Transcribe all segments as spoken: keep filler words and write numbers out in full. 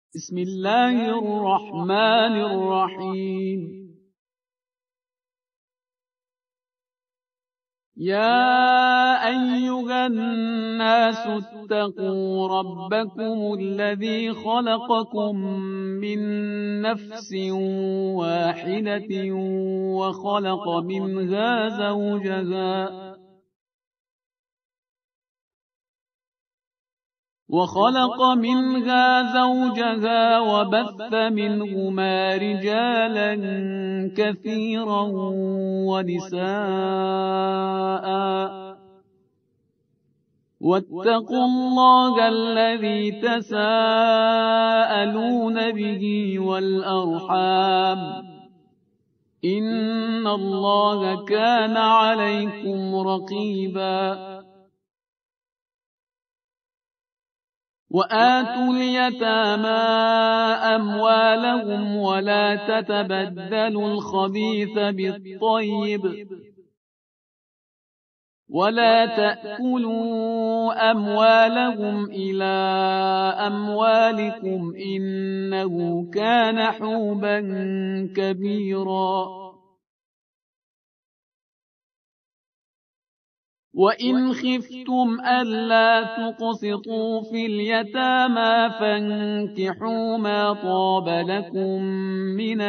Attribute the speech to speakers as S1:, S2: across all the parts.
S1: بسم الله الرحمن الرحيم. يا أيها الناس اتقوا ربكم الذي خلقكم من نفس واحدة وخلق منها زوجها وخلق منها زوجها وبث منهما رجالا كثيرا ونساء واتقوا الله الذي تساءلون به والأرحام إن الله كان عليكم رقيبا. وآتوا اليتامى أموالهم ولا تتبدلوا الخبيث بالطيب ولا تأكلوا أموالهم إلى أموالكم إنه كان حوبا كبيرا. وإن خفتم ألا تقسطوا في اليتامى فانكحوا ما طاب لكم من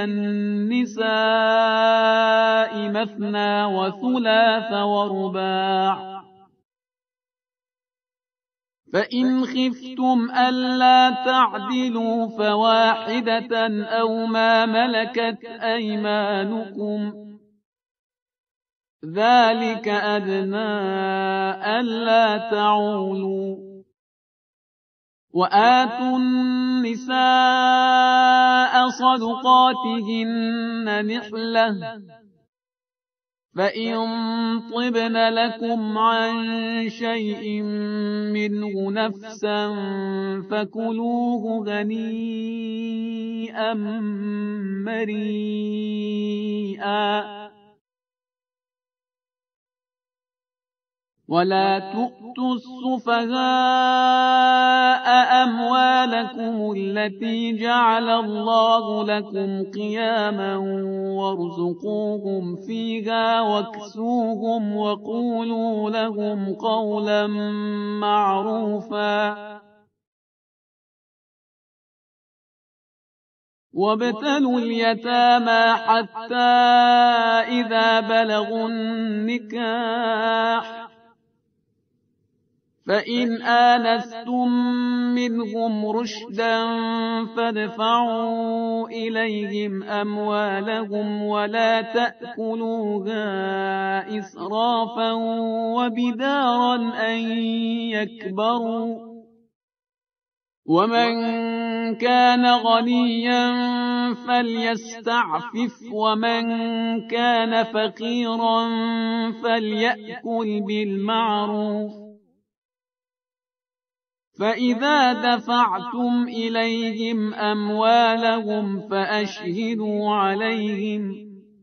S1: النساء مثنى وثلاث ورباع، فإن خفتم ألا تعدلوا فواحدة أو ما ملكت أيمانكم ذلك أدنى ألا تعولوا. وآتوا النساء صدقاتهن نحلة فإن طبن لكم عن شيء منه نفسا فكلوه هنيئا مريئا. ولا تؤتوا السفهاء أموالكم التي جعل الله لكم قياما وارزقوهم فيها واكسوهم وقولوا لهم قولا معروفا. وابتلوا اليتامى حتى إذا بلغوا النكاح فإن آنستم منهم رشدا فادفعوا إليهم أموالهم ولا تأكلوها إسرافا وبدارا أن يكبروا. ومن كان غنيا فليستعفف ومن كان فقيرا فليأكل بالمعروف. فإذا دفعتم إليهم أموالهم فأشهدوا عليهم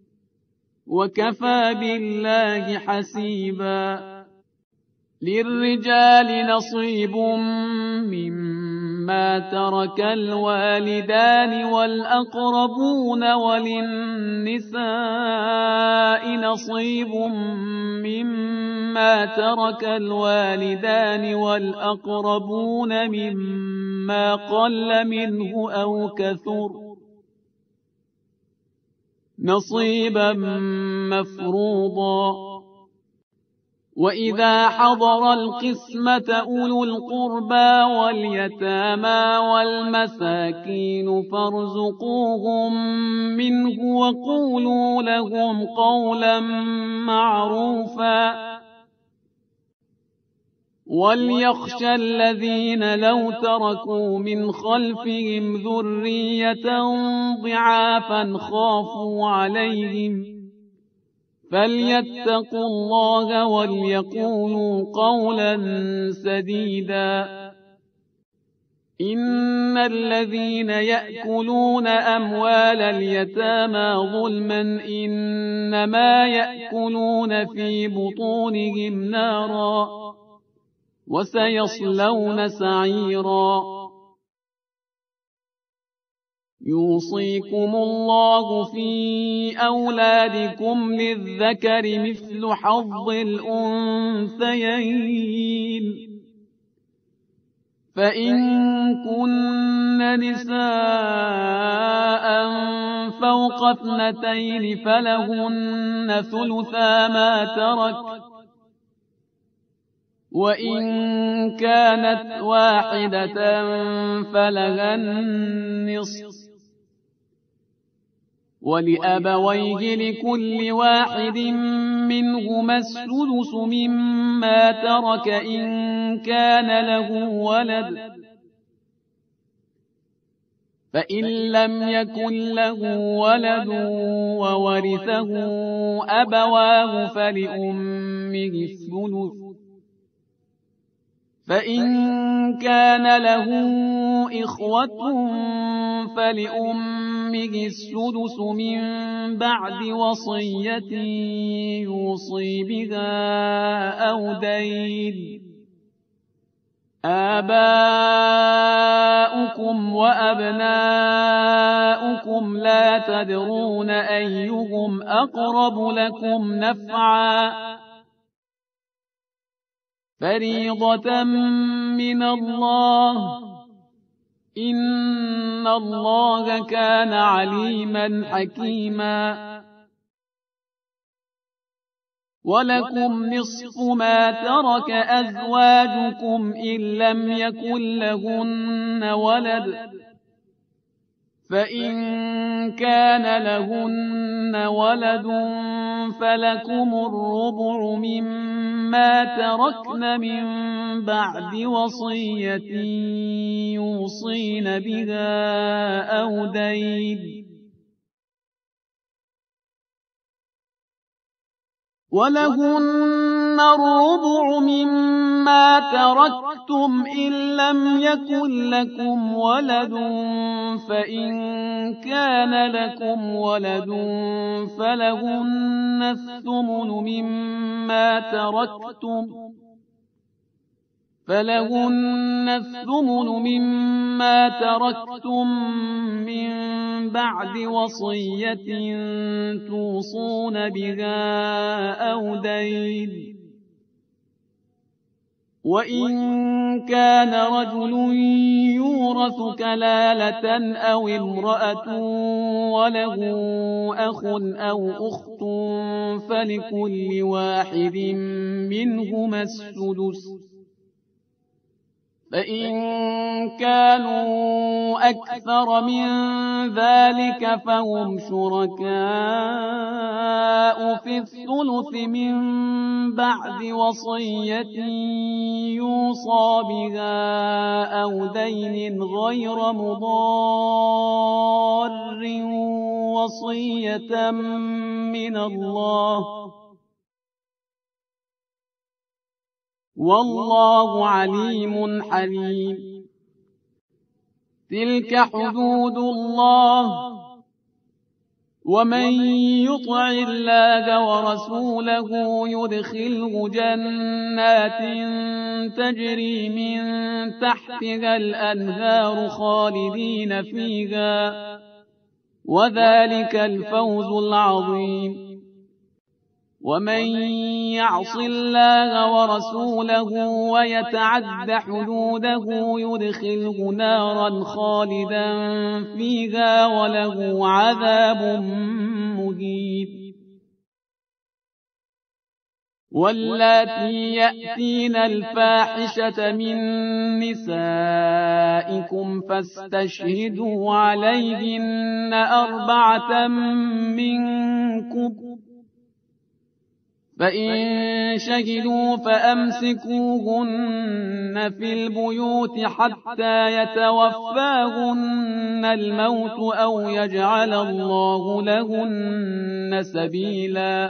S1: وكفى بالله حسيبا. للرجال نصيب مما ترك الوالدان والأقربون وللنساء نصيب مما ترك الوالدان والأقربون مما قل منه أو كثر نصيبا مفروضا. وإذا حضر القسمة أولو القربى واليتامى والمساكين فارزقوهم منه وقولوا لهم قولا معروفا. وليخشى الذين لو تركوا من خلفهم ذرية ضعافا خافوا عليهم فليتقوا الله وليقولوا قولا سديدا. إن الذين يأكلون أموال اليتامى ظلما إنما يأكلون في بطونهم نارا وسيصلون سعيرا. يوصيكم الله في أولادكم للذكر مثل حظ الأنثيين فإن كن نساء فوق اثنتين فلهن ثلثا ما ترك وإن كانت واحدة فلها النصف ولأبويه لكل واحد منهما السدس مما ترك إن كان له ولد فإن لم يكن له ولد وورثه أبواه فلأمه الثلث فإن كان له إخوة فلأمه السدس من بعد وصية يوصي بها أو دين آباؤكم وأبناؤكم لا تدرون أيهم أقرب لكم نفعا فريضة من الله إن الله كان عليما حكيما ولكم نصف ما ترك أزواجكم إن لم يكن لهن ولد فإن كان لهن ولد فلكم الربع مما تركن من بعد وصية يوصين بها أو دين ولهن الربع مما تركتم إن لم يكن لكم ولد فإن كان لكم ولد فلهن الثمن مما تركتم فلهن الثمن مما تركتم من بعد وصية توصون بها أو دين وإن كان رجل يورث كلالة أو امرأة وله أخ أو أخت فلكل واحد منهما السدس فإن كانوا أكثر من ذلك فهم شركاء في الثلث من بعد وصية يوصى بها أو دين غير مضار وصية من الله والله عليم حليم تلك حدود الله ومن يطع الله ورسوله يدخله جنات تجري من تحتها الأنهار خالدين فيها وذلك الفوز العظيم ومن يعص الله ورسوله ويتعد حدوده يدخله نارا خالدا فيها وله عذاب مهين واللاتي يأتين الفاحشة من نسائكم فاستشهدوا عليهن أربعة منكم فإن شهدوا فأمسكوهن في البيوت حتى يتوفاهن الموت أو يجعل الله لهن سبيلا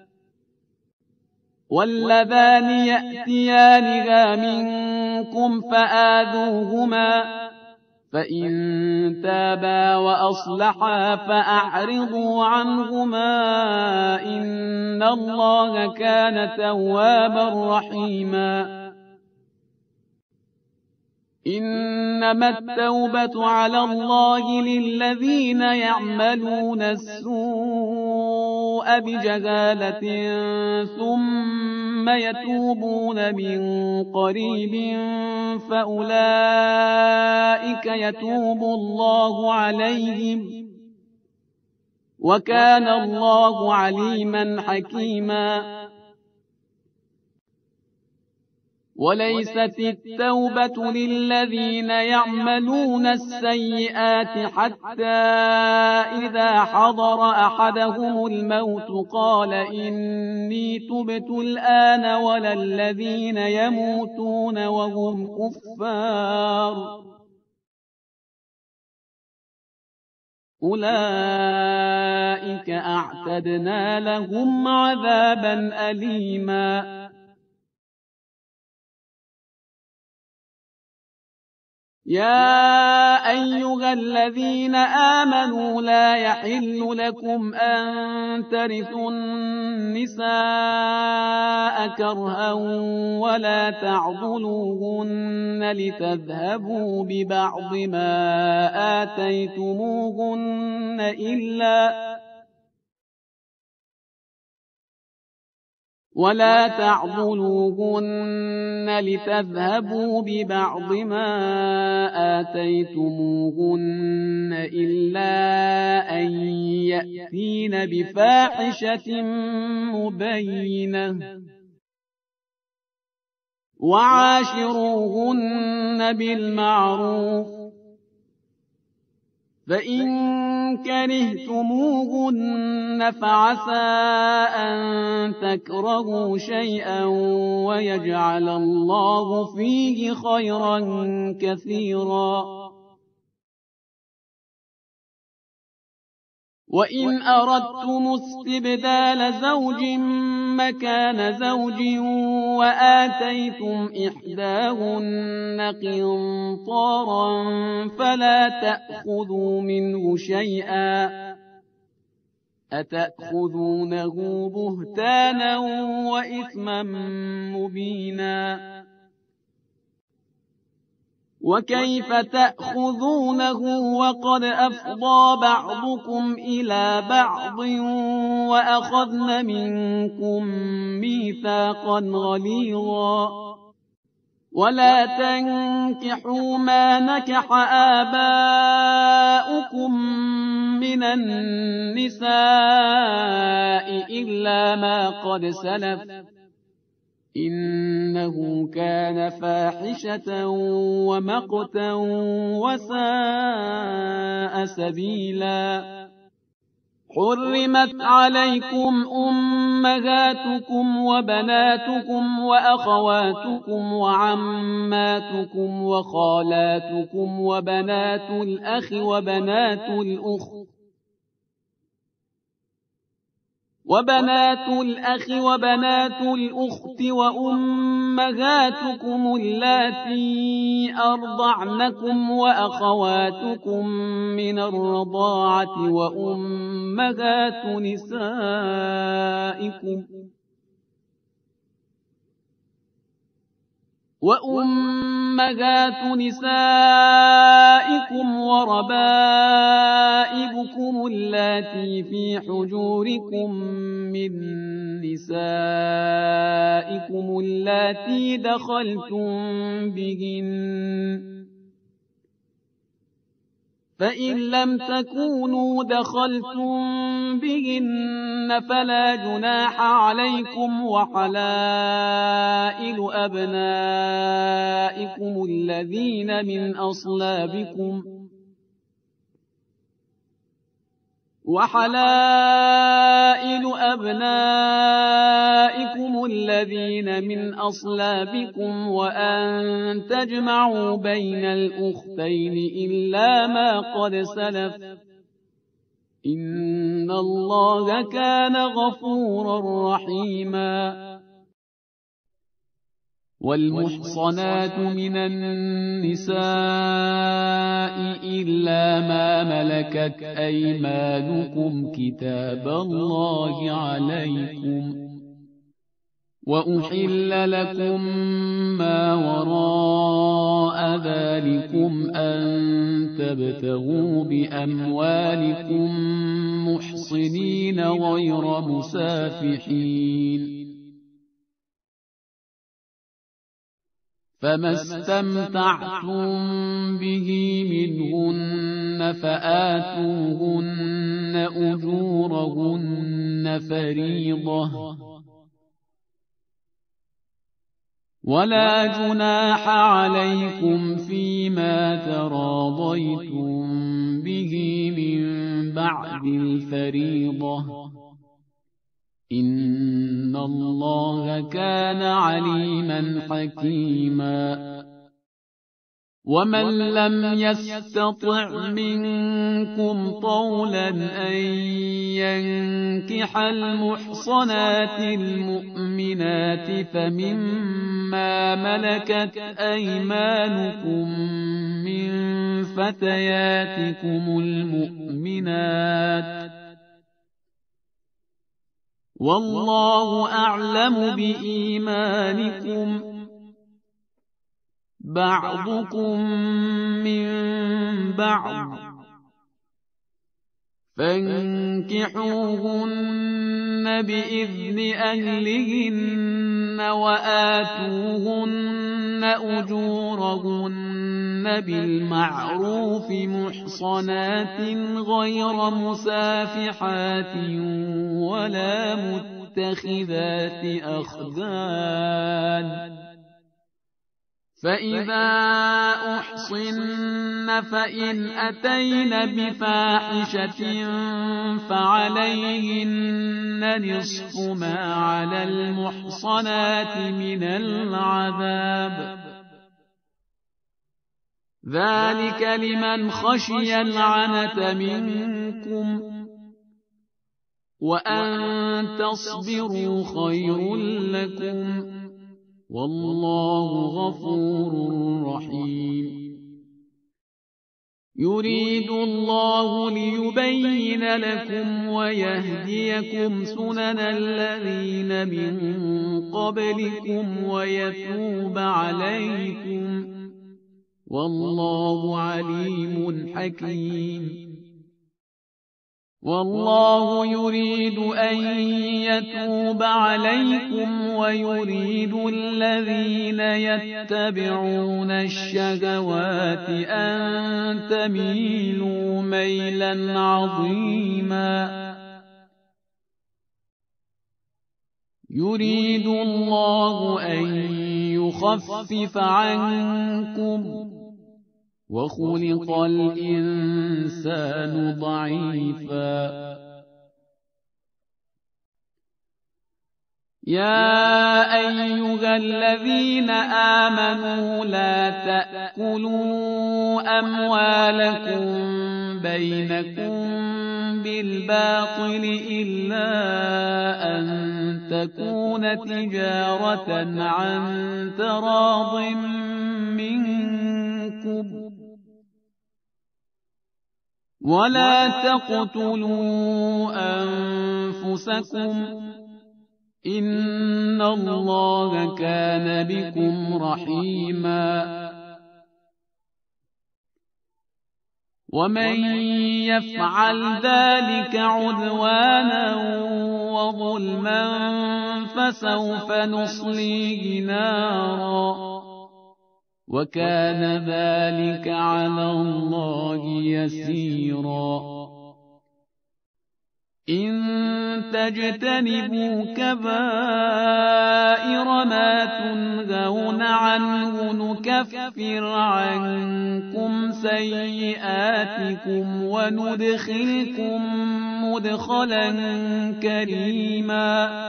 S1: واللذان يأتيانها منكم فآذوهما فإن تابا وأصلحا فأعرضوا عنهما إن الله كان توابا رحيما إنما التوبة على الله للذين يعملون السوء بجهالة ثم يتوبون من قريب فأولئك يتوب الله عليهم وكان الله عليما حكيما. وليست التوبة للذين يعملون السيئات حتى إذا حضر أحدهم الموت قال إني تبت الآن ولا الذين يموتون وهم كفار أولئك أعتدنا لهم عذابا أليما. يا أيها الذين آمنوا لا يحل لكم أن ترثوا النساء كرها ولا تعضلوهن لتذهبوا ببعض ما آتيتموهن إلا ولا تعضلوهن لتذهبوا ببعض ما آتيتموهن إلا أن يأتين بفاحشة مبينة وعاشروهن بالمعروف فإن كرهتموهن فعسى أن تكرهوا شيئا ويجعل الله فيه خيرا كثيرا. وإن أردتم استبدال زوج مكان زوج وآتيتم إحداهن قنطارا فلا تأخذوا منه شيئا أتأخذونه بهتانا وإثما مبينا. وكيف تأخذونه وقد أفضى بعضكم إلى بعض وأخذن منكم ميثاقا غليظا. ولا تنكحوا ما نكح آباؤكم من النساء إلا ما قد سلف إنه كان فاحشة ومقتا وساء سبيلا. حرمت عليكم أمهاتكم وبناتكم وأخواتكم وعماتكم وخالاتكم وبنات الأخ وبنات الأخت وبنات الأخ وبنات الأخت وأمهاتكم اللاتي أرضعنكم وأخواتكم من الرضاعة وأمهات نسائكم وأمهات نسائكم وربائبكم اللاتي في حجوركم من نسائكم اللاتي دخلتم بهن فإن لم تكونوا دخلتم بهن فلا جناح عليكم وحلائل أبنائكم الذين من أصلابكم وحلائل أبنائكم الذين من أصلابكم وأن تجمعوا بين الأختين إلا ما قد سلف إن الله كان غفورا رحيما. والمحصنات من النساء إلا ما ملكت أيمانكم كتاب الله عليكم وأحل لكم ما وراء ذلكم أن تبتغوا بأموالكم محصنين غير مسافحين، فما استمتعتم به منهن فآتوهن أجورهن فريضة، ولا جناح عليكم فيما تراضيتم به من بعد الفريضة، إن الله كان عليما حكيما. ومن لم يستطع منكم طولا أن ينكح المحصنات المؤمنات فمما ملكت أيمانكم من فتياتكم المؤمنات، والله أعلم بإيمانكم، بعضكم من بعض، فانكحوهن بإذن أهلهن وآتوهن أجورهن بالمعروف محصنات غير مسافحات ولا متخذات أخدان، فإذا أحصن فإن أتين بفاحشة فعليهن نصف ما على المحصنات من العذاب، ذلك لمن خشي العنة منكم، وأن تصبروا خير لكم، والله غفور رحيم. يريد الله ليبين لكم ويهديكم سنن الذين من قبلكم ويتوب عليكم، والله عليم حكيم. والله يريد أن يتوب عليكم ويريد الذين يتبعون الشهوات أن تميلوا ميلا عظيما. يريد الله أن يخفف عنكم، وخلق الإنسان ضعيفا. يا أيها الذين آمنوا لا تأكلوا أموالكم بينكم بالباطل إلا أن تكون تجارة عن تراض منكم، ولا تقتلوا أنفسكم، إن الله كان بكم رحيما. ومن يفعل ذلك عدوانا وظلما فسوف نصليه نارا، وكان ذلك على الله يسيرا. إن تجتنبوا كبائر ما تنهون عنه نكفر عنكم سيئاتكم وندخلكم مدخلا كريما.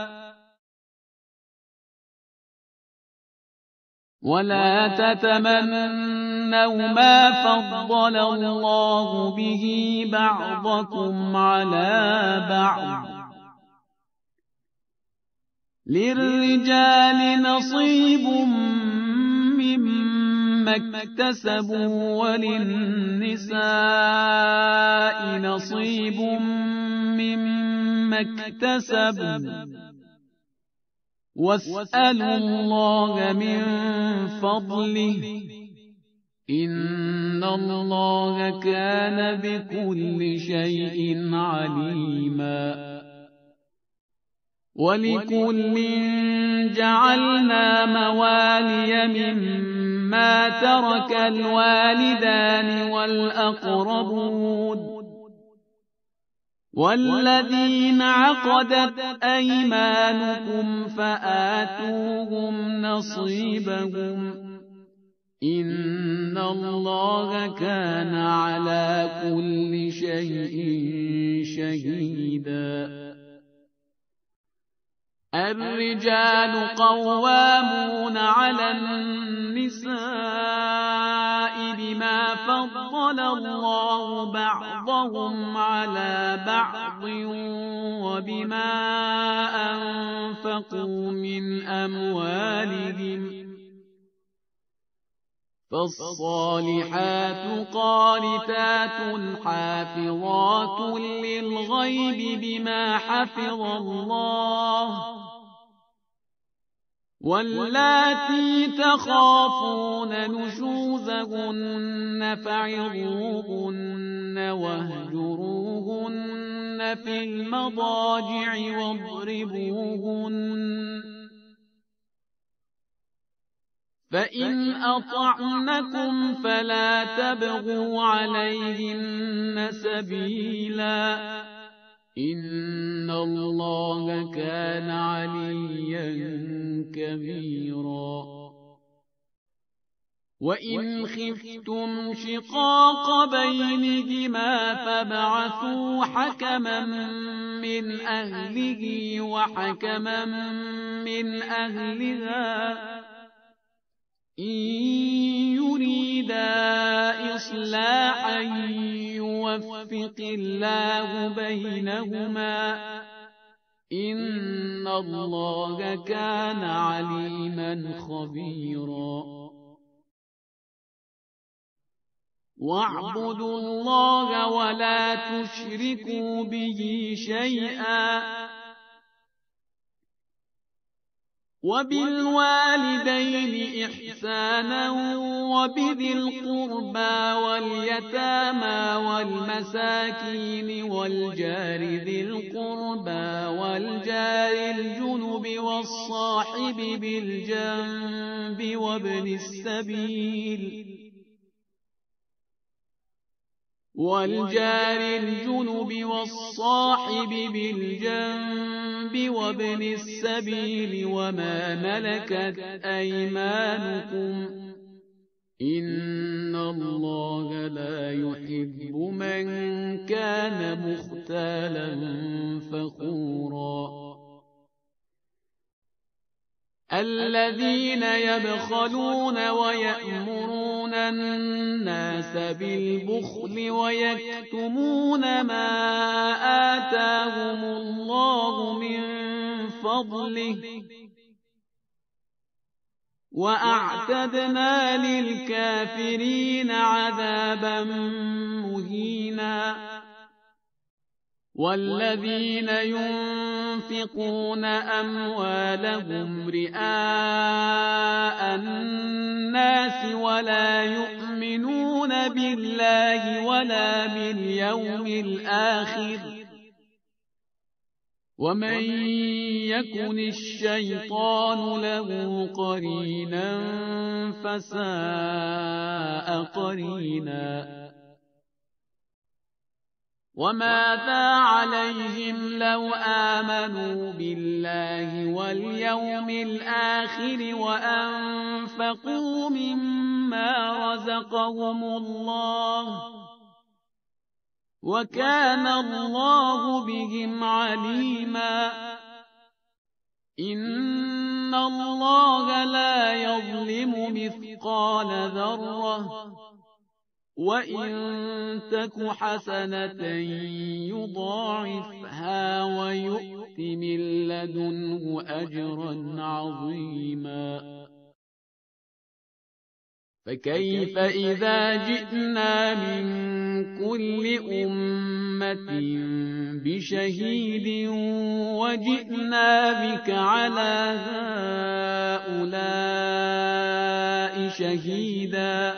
S1: ولا تتمنوا ما فضل الله به بعضكم على بعض، للرجال نصيب مما اكتسبوا وللنساء نصيب مما اكتسبوا، واسألوا الله من فضله إن الله كان بكل شيء عليما ولكل جعلنا موالي مما ترك الوالدان والأقربون والذين عقدت أيمانكم فآتوهم نصيبهم إن الله كان على كل شيء شهيدا الرجال قوامون على النساء بما فضل الله بعضهم على بعض وبما أنفقوا من أموالهم فالصالحات قانتات حافظات للغيب بما حفظ الله واللاتي تخافون نشوزهن فعظوهن واهجروهن في المضاجع واضربوهن فإن أطعنكم فلا تبغوا عليهن سبيلا إن الله كان عليا كبيرا وإن خفتم شقاق بينهما فابعثوا حكما من أهله وحكما من أهلها إن يريدا إصلاحا يوفق الله بينهما إن الله كان عليما خبيرا واعبدوا الله ولا تشركوا به شيئا وبالوالدين إحسانا وبذي القربى واليتامى والمساكين والجار ذي القربى والجار الجنب والصاحب بالجنب وابن السبيل والجار الجنب والصاحب بالجنب وابن السبيل وما ملكت أيمانكم إن الله لا يحب من كان مختالا فخورا الذين يبخلون ويأمرون الناس بالبخل ويكتمون ما آتاهم الله من فضله وأعتدنا للكافرين عذابا مهينا والذين ينفقون أموالهم رئاء الناس ولا يؤمنون بالله ولا باليوم الآخر ومن يكن الشيطان له قرينا فساء قرينا وماذا عليهم لو آمنوا بالله واليوم الآخر وأنفقوا مما رزقهم الله وكان الله بهم عليما إن الله لا يظلم مثقال ذرة وإن تك حسنة يضاعفها ويؤت من لدنه أجرا عظيما فكيف إذا جئنا من كل أمة أمة بشهيد وجئنا بك على هؤلاء شهيدا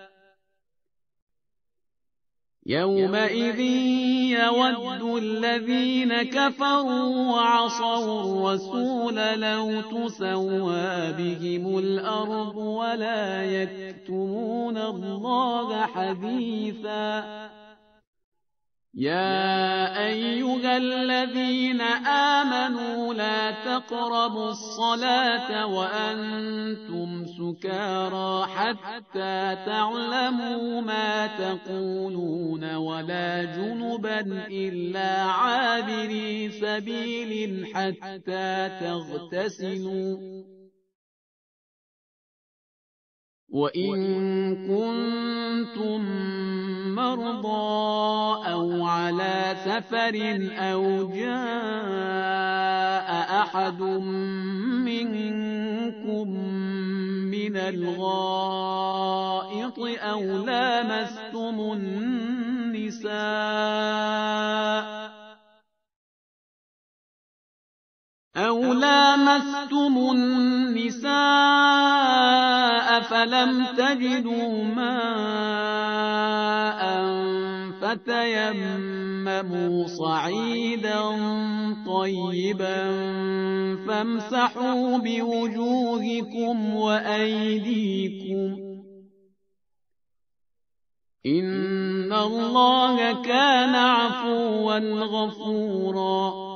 S1: يومئذ يود الذين كفروا وعصوا الرسول لو تسوى بهم الأرض ولا يكتمون الله حديثا يا أيها الذين آمنوا لا تقربوا الصلاة وأنتم سكارى حتى تعلموا ما تقولون ولا جنبا إلا عابري سبيل حتى تغتسلوا وإن كنتم مرضى أو على سفر أو جاء أحد منكم من الغائط أو لامستم النساء أو لامستم النساء فلم تجدوا ماء فتيمموا صعيدا طيبا فامسحوا بوجوهكم وأيديكم إن الله كان عفوا غفورا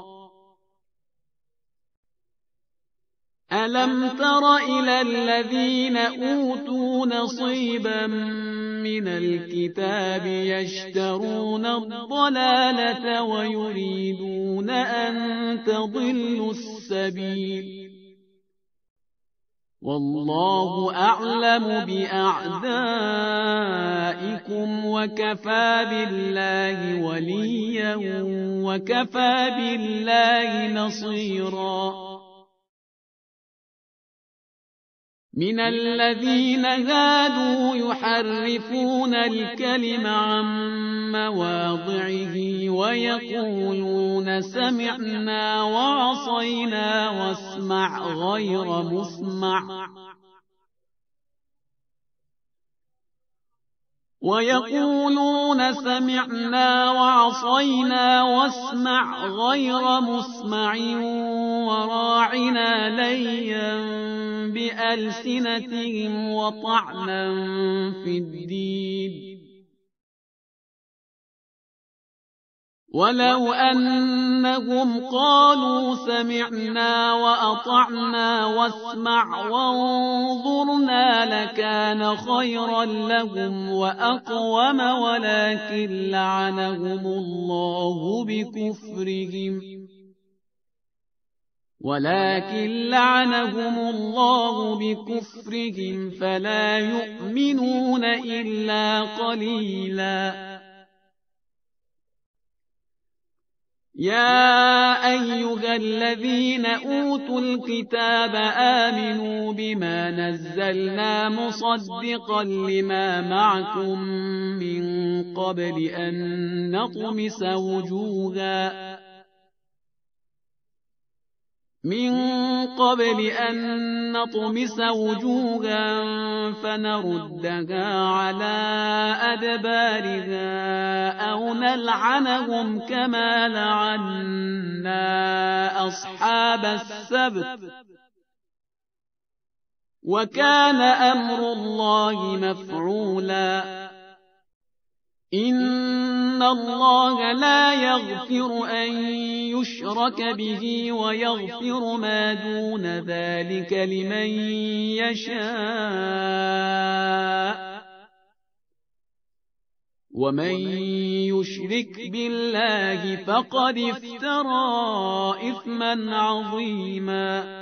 S1: ألم تر إلى الذين أوتوا نصيبا من الكتاب يشترون الضلالة ويريدون أن تضلوا السبيل والله أعلم بأعدائكم وكفى بالله وليا وكفى بالله نصيرا من الذين هادوا يحرفون الكلم عن مواضعه ويقولون سمعنا وعصينا واسمع غير مسمع ويقولون سمعنا وعصينا واسمع غير مسمع وراعنا ليا بألسنتهم وطعنا في الدين ولو أنهم قالوا سمعنا وأطعنا واسمع وانظرنا لكان خيرا لهم وأقوم ولكن لعنهم الله بكفرهم ولكن لعنهم الله بكفرهم فلا يؤمنون إلا قليلا يا أيها الذين أوتوا الكتاب آمنوا بما نزلنا مصدقا لما معكم من قبل أن نطمس وجوها من قبل أن نطمس وجوها فنردها على أدبارها أو نلعنهم كما لعنا أصحاب السبت وكان أمر الله مفعولا إن الله لا يغفر أن يشرك به ويغفر ما دون ذلك لمن يشاء ومن يشرك بالله فقد افترى إثما عظيما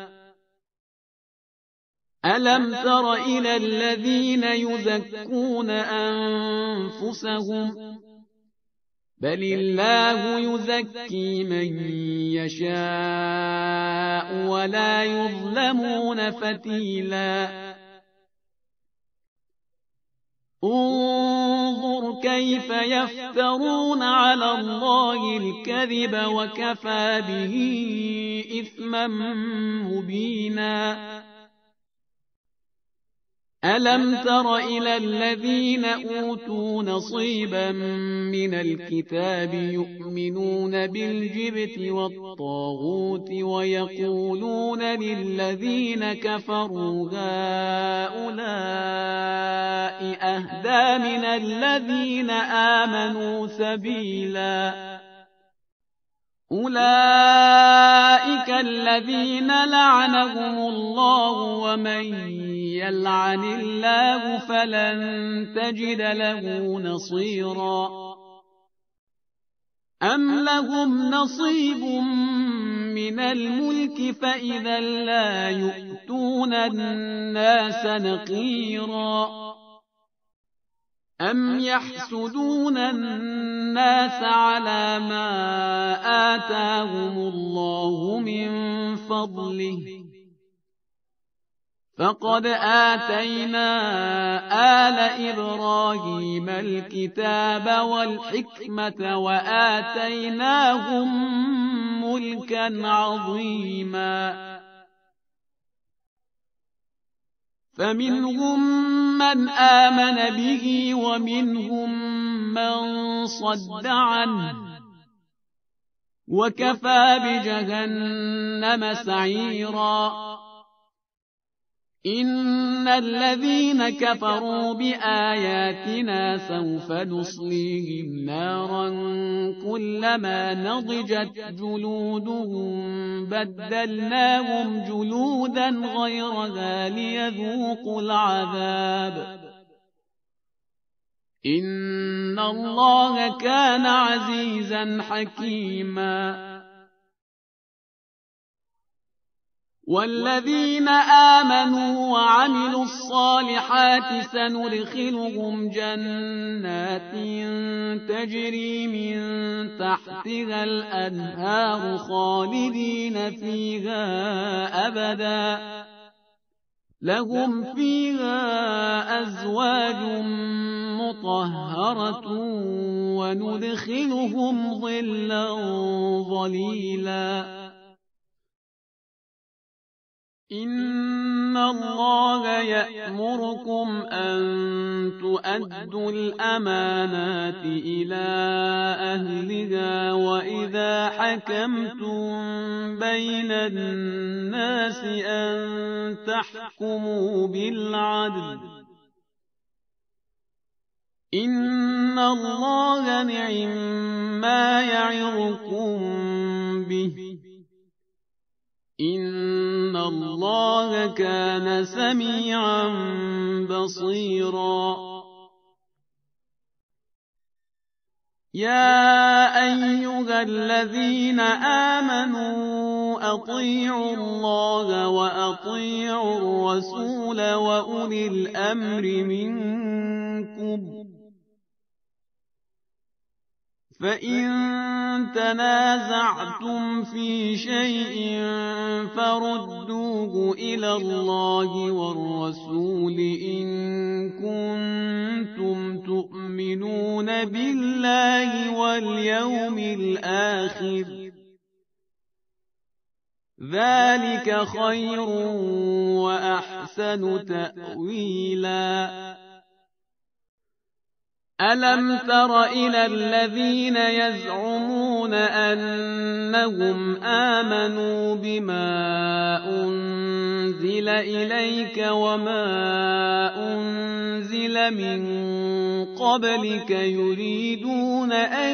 S1: ألم تر إلى الذين يزكون أنفسهم بل الله يزكي من يشاء ولا يظلمون فتيلا انظر كيف يفترون على الله الكذب وكفى به إثما مبينا ألم تر إلى الذين أوتوا نصيبا من الكتاب يؤمنون بالجبت والطاغوت ويقولون للذين كفروا هؤلاء أهدى من الذين آمنوا سبيلا أولئك الذين لعنهم الله ومن يلعن الله فلن تجد له نصيرا أم لهم نصيب من الملك فإذا لا يؤتون الناس نقيرا أم يحسدون الناس على ما آتاهم الله من فضله فقد آتينا آل إبراهيم الكتاب والحكمة وآتيناهم ملكا عظيما فمنهم من آمن به ومنهم من صد عنه وكفى بجهنم سعيرا إن الذين كفروا بآياتنا سوف نصليهم نارا كلما نضجت جلودهم بدلناهم جلودا غيرها ليذوقوا العذاب إن الله كان عزيزا حكيما والذين آمنوا وعملوا الصالحات سندخلهم جنات تجري من تحتها الأنهار خالدين فيها أبدا لهم فيها أزواج مطهرة وندخلهم ظلا ظليلا إن الله يأمركم أن تؤدوا الأمانات إلى أهلها وإذا حكمتم بين الناس أن تحكموا بالعدل إن الله نعم ما يعظكم به إن الله كان سميعا بصيرا يا أيها الذين آمنوا أطيعوا الله وأطيعوا الرسول وأولي الأمر منكم فإن تنازعتم في شيء فردوه إلى الله والرسول إن كنتم تؤمنون بالله واليوم الآخر ذلك خير وأحسن تأويلا ألم تر إلى الذين يزعمون أنهم آمنوا بما أنزل إليك وما أنزل من قبلك يريدون أن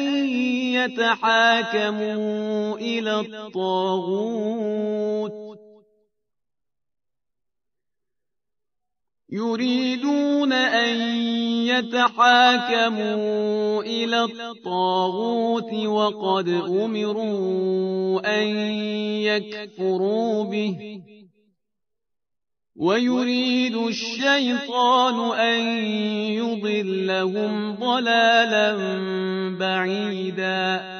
S1: يتحاكموا إلى الطاغوت يريدون أن يتحاكموا إلى الطاغوت وقد أمروا أن يكفروا به ويريد الشيطان أن يضلهم ضلالا بعيدا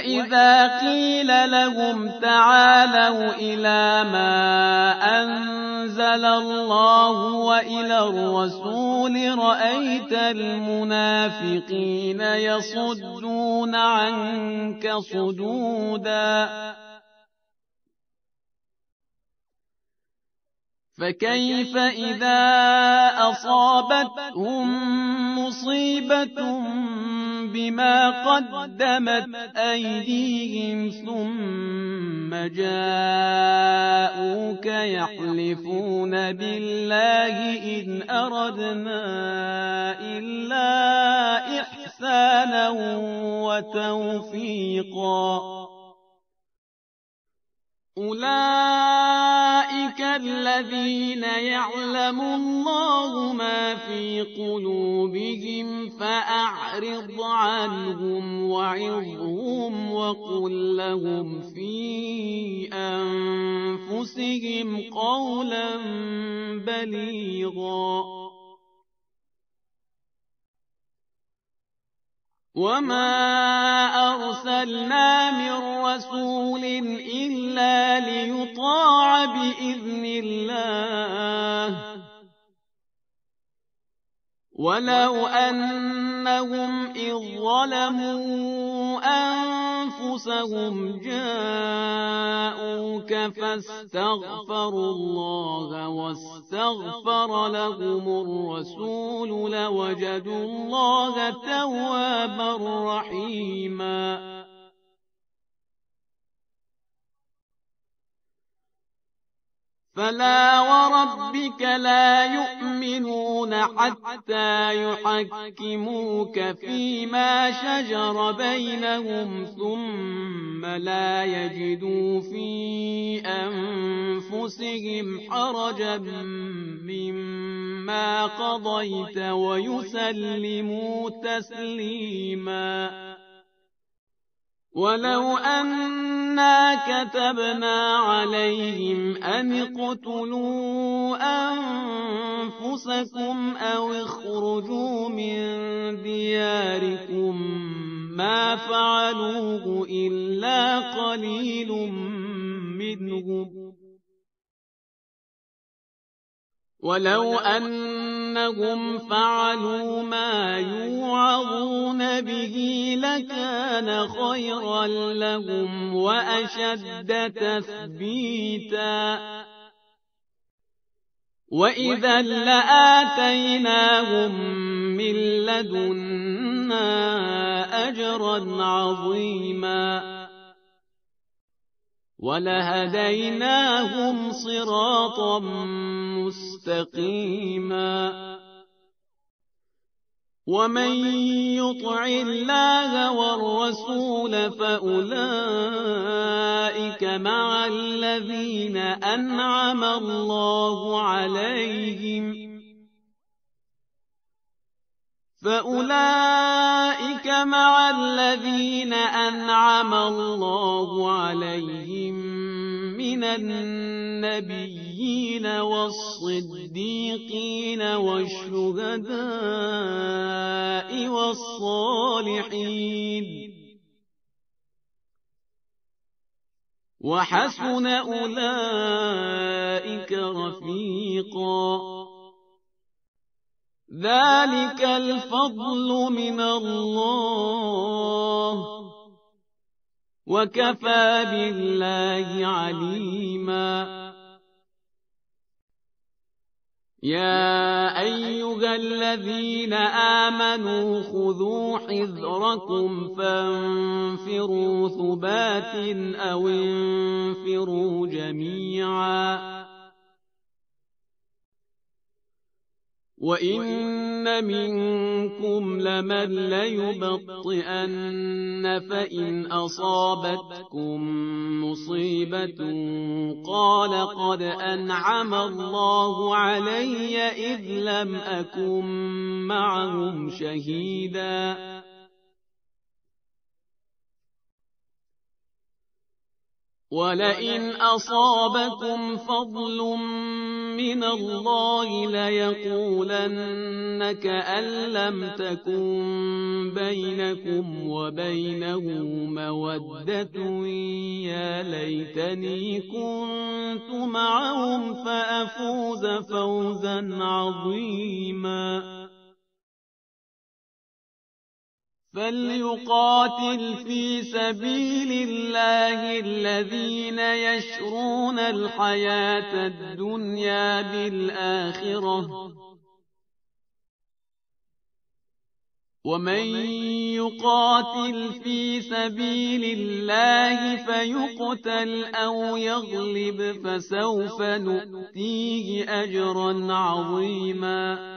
S1: وإذا قيل لهم تعالوا إلى ما أنزل أنزل الله وإلى الرسول رأيت المنافقين يصدون عنك صدودا فكيف إذا أصابتهم مصيبة بما قدمت أيديهم ثم جاءوك يحلفون بالله إن أردنا إلا إحسانا وتوفيقا أولئك الذين يعلم الله ما في قلوبهم فأعرض عنهم وعظهم وقل لهم في أنفسهم قولا بليغا وما أرسلنا من رسول إلا ليطاع بإذن الله ولو أنهم إذ ظلموا أنفسهم جاءوك فاستغفروا الله واستغفر لهم الرسول لوجدوا الله توابا رحيما فلا وربك لا يؤمنون حتى يحكموك فيما شجر بينهم ثم لا يجدوا في أنفسهم حرجا مما قضيت ويسلموا تسليما ولو أنا كتبنا عليهم أن اقتلوا أنفسكم أو اخرجوا من دياركم ما فعلوه إلا قليل منهم ولو أنهم فعلوا ما يوعظون به لكان خيرا لهم وأشد تثبيتا وإذا لآتيناهم من لدنا أجرا عظيما ولهديناهم صراطا مستقيما ومن يطع الله والرسول فأولئك مع الذين أنعم الله عليهم فأولئك مع الذين أنعم الله عليهم من النبيين والصديقين والشهداء والصالحين وحسن أولئك رفيقا ذلك الفضل من الله وكفى بالله عليما يا أيها الذين آمنوا خذوا حذركم فانفروا ثبات أو انفروا جميعا وإن منكم لمن ليبطئن فإن أصابتكم مصيبة قال قد أنعم الله علي إذ لم أكن معهم شهيدا ولئن أصابكم فضل من الله ليقولن كأن لم تكن بينكم وبينه مودة يا ليتني كنت معهم فأفوز فوزا عظيما فليقاتل في سبيل الله الذين يشرون الحياة الدنيا بالآخرة ومن يقاتل في سبيل الله فيقتل أو يغلب فسوف نؤتيه أجرا عظيما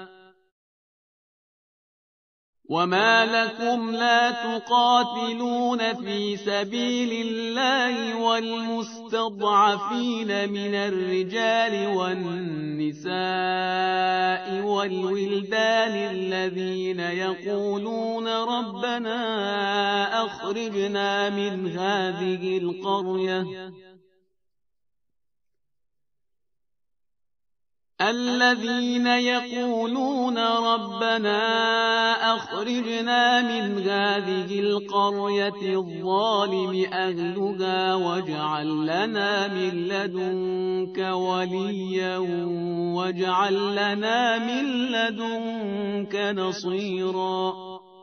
S1: وما لكم لا تقاتلون في سبيل الله والمستضعفين من الرجال والنساء والولدان الذين يقولون ربنا أخرجنا من هذه القرية الذين يقولون ربنا أخرجنا من هذه القرية الظالم أهلها واجعل لنا من لدنك وليا واجعل لنا من لدنك نصيرا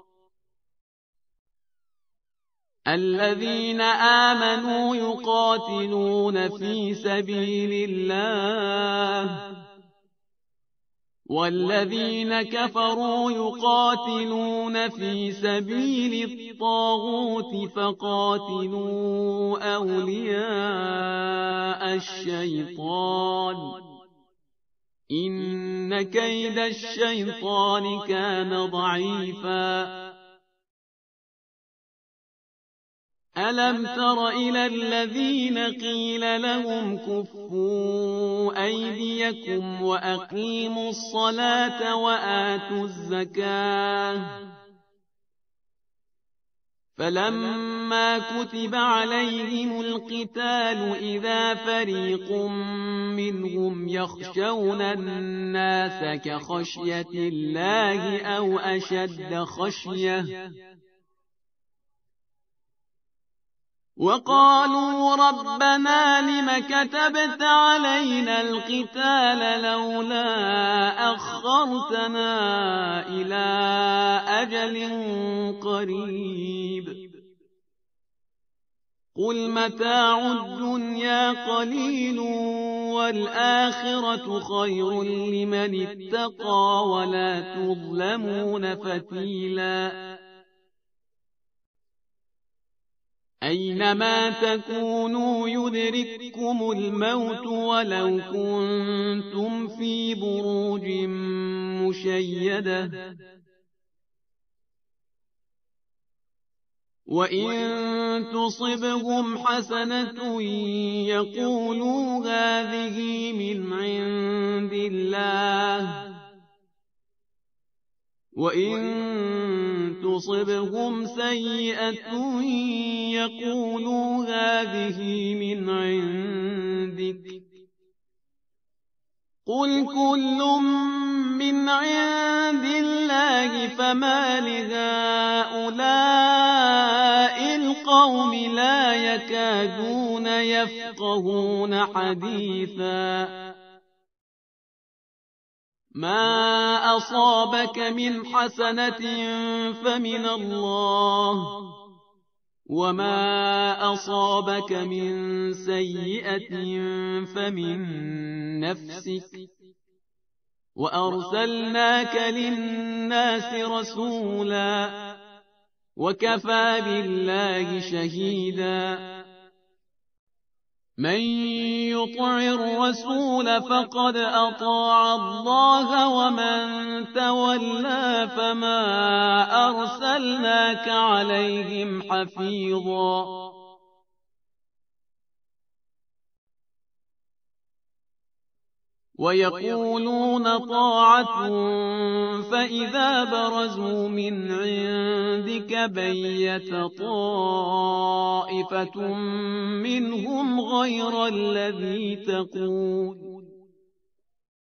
S1: الذين آمنوا يقاتلون في سبيل الله والذين كفروا يقاتلون في سبيل الطاغوت فقاتلوا أولياء الشيطان إن كيد الشيطان كان ضعيفا ألم تر إلى الذين قيل لهم كفوا أيديكم وأقيموا الصلاة وآتوا الزكاة فلما كتب عليهم القتال إذا فريق منهم يخشون الناس كخشية الله أو أشد خشية وقالوا ربنا لم كتبت علينا القتال لولا أخرتنا إلى أجل قريب قل متاع الدنيا قليل والآخرة خير لمن اتقى ولا تظلمون فتيلا أينما تكونوا يدرككم الموت ولو كنتم في بروج مشيدة وإن تصبهم حسنة يقولوا هذه من عند الله وإن تصبهم سيئة يقولوا هذه من عندك قل كل من عند الله فما لهؤلاء القوم لا يكادون يفقهون حديثا ما أصابك من حسنة فمن الله وما أصابك من سيئة فمن نفسك وأرسلناك للناس رسولا وكفى بالله شهيدا من يطع الرسول فقد أطاع الله ومن تولى فما أرسلناك عليهم حفيظا ويقولون طاعة فإذا برزوا من عندك بيت طائفة منهم غير الذي تقول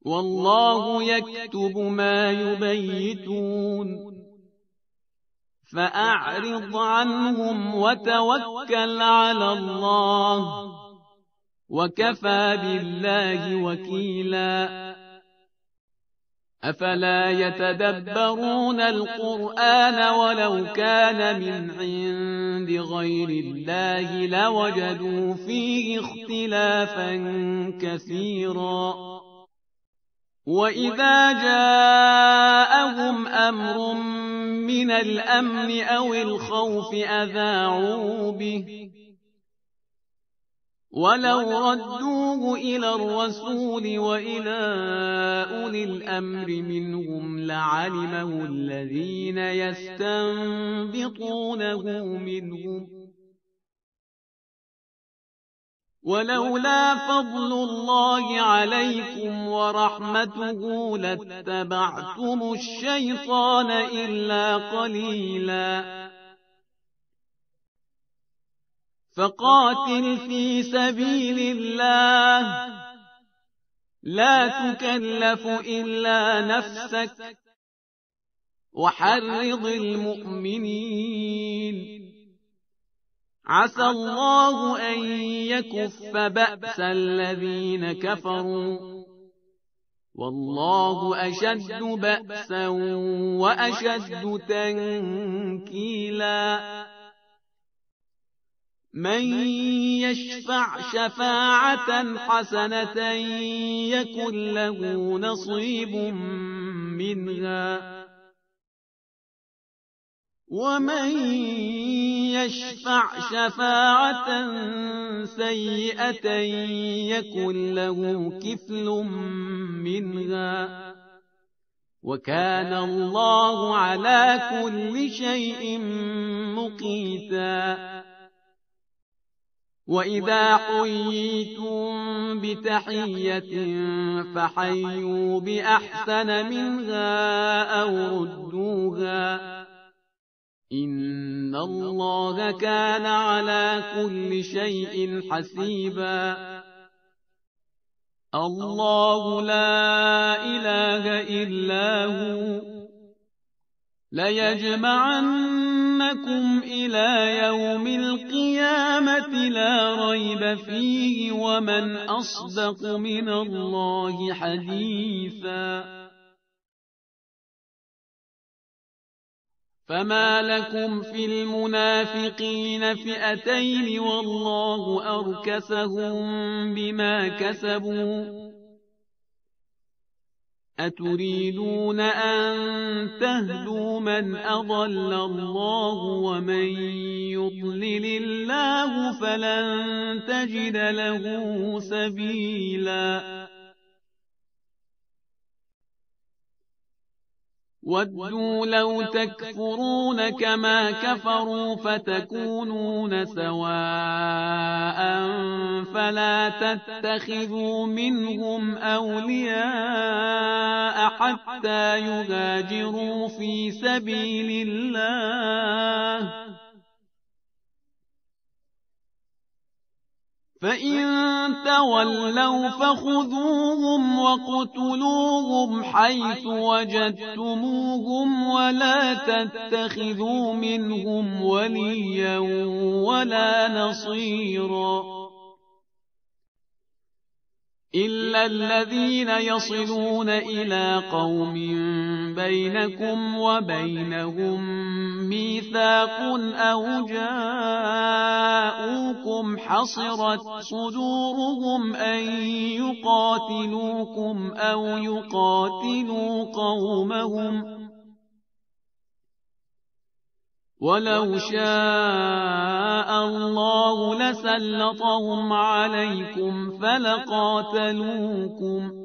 S1: والله يكتب ما يبيتون فأعرض عنهم وتوكل على الله وكفى بالله وكيلا أفلا يتدبرون القرآن ولو كان من عند غير الله لوجدوا فيه اختلافا كثيرا وإذا جاءهم أمر من الأمن أو الخوف أذاعوا به ولو ردوه إلى الرسول وإلى أولي الأمر منهم لعلمه الذين يستنبطونه منهم ولولا فضل الله عليكم ورحمته لاتبعتم الشيطان إلا قليلا فقاتل في سبيل الله لا تكلف إلا نفسك وحرض المؤمنين عسى الله أن يكف بأس الذين كفروا والله أشد بأسا وأشد تنكيلا من يشفع شفاعة حسنة يكن له نصيب منها ومن يشفع شفاعة سيئة يكن له كفل منها وكان الله على كل شيء مقيتا وإذا حييتم بتحية فحيوا بأحسن منها أو ردوها إن الله كان على كل شيء حسيبا الله لا إله إلا هو ليجمعنكم إلى يوم القيامة لا ريب فيه ومن أصدق من الله حديثا فما لكم في المنافقين فئتين والله أركسهم بما كسبوا أتريدون أن تهدوا من أضل الله ومن يضلل الله فلن تجد له سبيلا ودوا لو تكفرون كما كفروا فتكونون سواء فلا تتخذوا منهم أولياء حتى يهاجروا في سبيل الله فإن تولوا فخذوهم وقتلوهم حيث وجدتموهم ولا تتخذوا منهم وليا ولا نصيرا إلا الذين يصلون إلى قوم بينكم وبينهم ميثاق أو جاءوكم حصرت صدورهم أن يقاتلوكم أو يقاتلوا قومهم ولو شاء الله لسلطهم عليكم فلقاتلوكم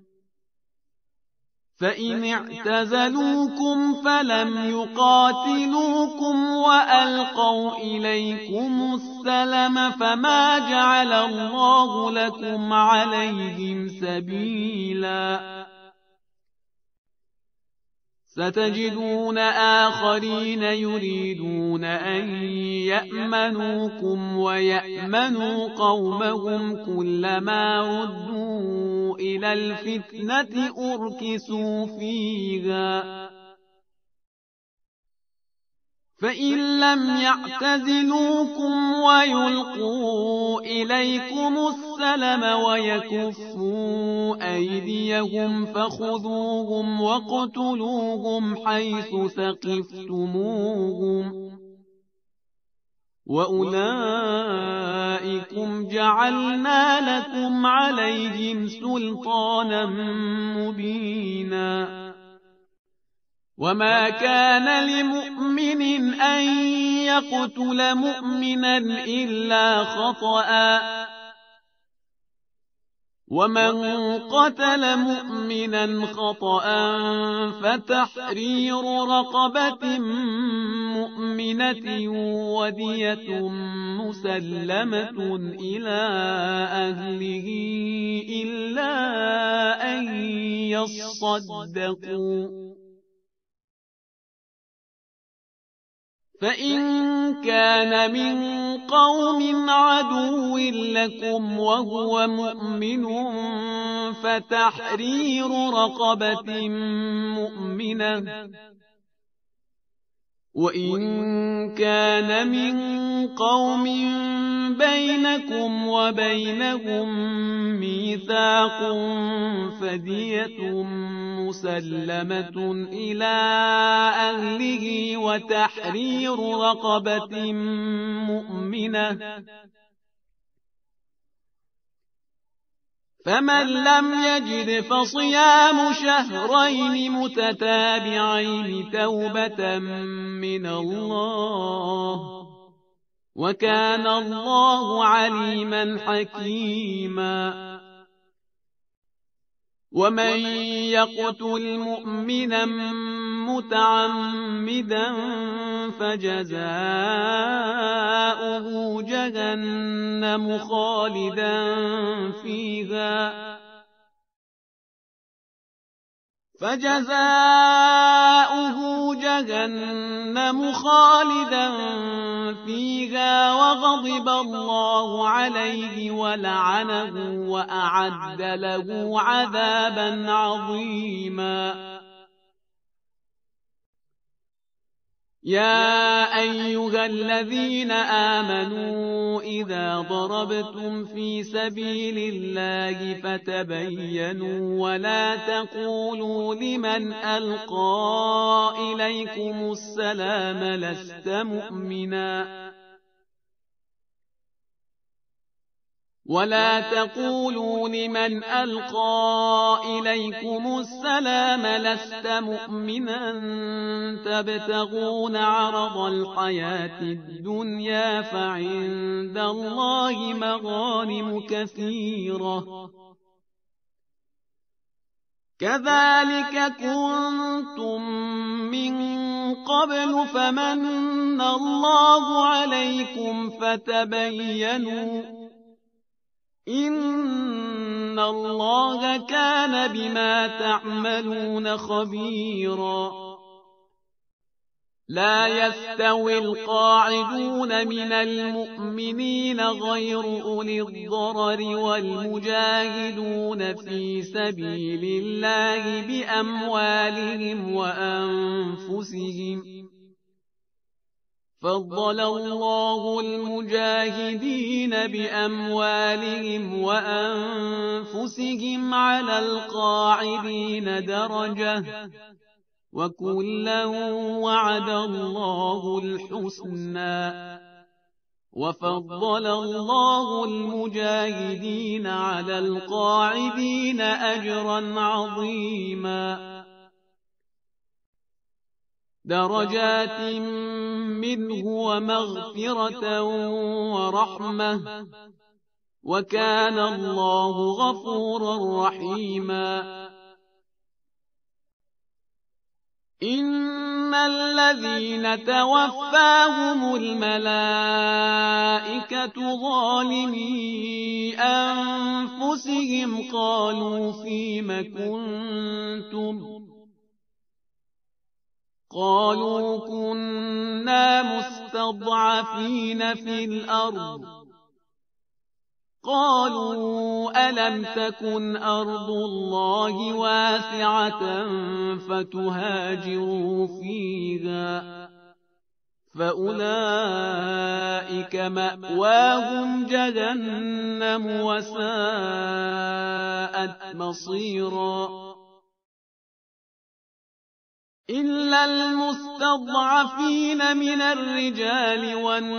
S1: فإن اعتزلوكم فلم يقاتلوكم وألقوا إليكم السلم فما جعل الله لكم عليهم سبيلا ستجدون آخرين يريدون أن يأمنوكم ويأمنوا قومهم كلما ردوا إلى الفتنة أركسوا فيها فإن لم يعتزلوكم ويلقوا إليكم السلم ويكفوا أيديهم فخذوهم واقتلوهم حيث ثقفتموهم وأولئكم جعلنا لكم عليهم سلطانا مبينا وما كان لمؤمن أن يقتل مؤمنا إلا خطأ ومن قتل مؤمنا خطأ فتحرير رقبة مؤمنة ودية مسلمة إلى أهله إلا أن يصدقوا فإن كان من قوم عدو لكم وهو مؤمن فتحرير رقبة مؤمنة وإن كان من قوم بينكم وبينهم ميثاق فدية مسلمة إلى أهله وتحرير رقبة مؤمنة فمن لم يجد فصيام شهرين متتابعين توبة من الله وكان الله عليما حكيما ومن يقتل مؤمنا متعمدا فجزاؤه جهنم خالدا فيها فجزاؤه جهنم خالدا فيها وغضب الله عليه ولعنه وأعد له عذابا عظيما يا أيها الذين آمنوا إذا ضربتم في سبيل الله فتبينوا ولا تقولوا لمن ألقى إليكم السلام لست مؤمنا ولا تقولوا لمن ألقى إليكم السلام لست مؤمنا تبتغون عرض الحياة الدنيا فعند الله مغانم كثيرة كذلك كنتم من قبل فمن الله عليكم فتبينوا إن الله كان بما تعملون خبيرا لا يستوي القاعدون من المؤمنين غير أولي الضرر والمجاهدون في سبيل الله بأموالهم وأنفسهم فضل الله المجاهدين بأموالهم وأنفسهم على القاعدين درجة وكلا وعد الله الحسنى وفضل الله المجاهدين على القاعدين أجرا عظيما درجات منه ومغفرة ورحمة وكان الله غفورا رحيما إن الذين توفاهم الملائكة ظالمي أنفسهم قالوا فيم كنتم قالوا كنا مستضعفين في الأرض قالوا ألم تكن أرض الله واسعة فتهاجروا فيها فأولئك مأواهم جهنم وساءت مصيرا إلا المستضعفين من الرجال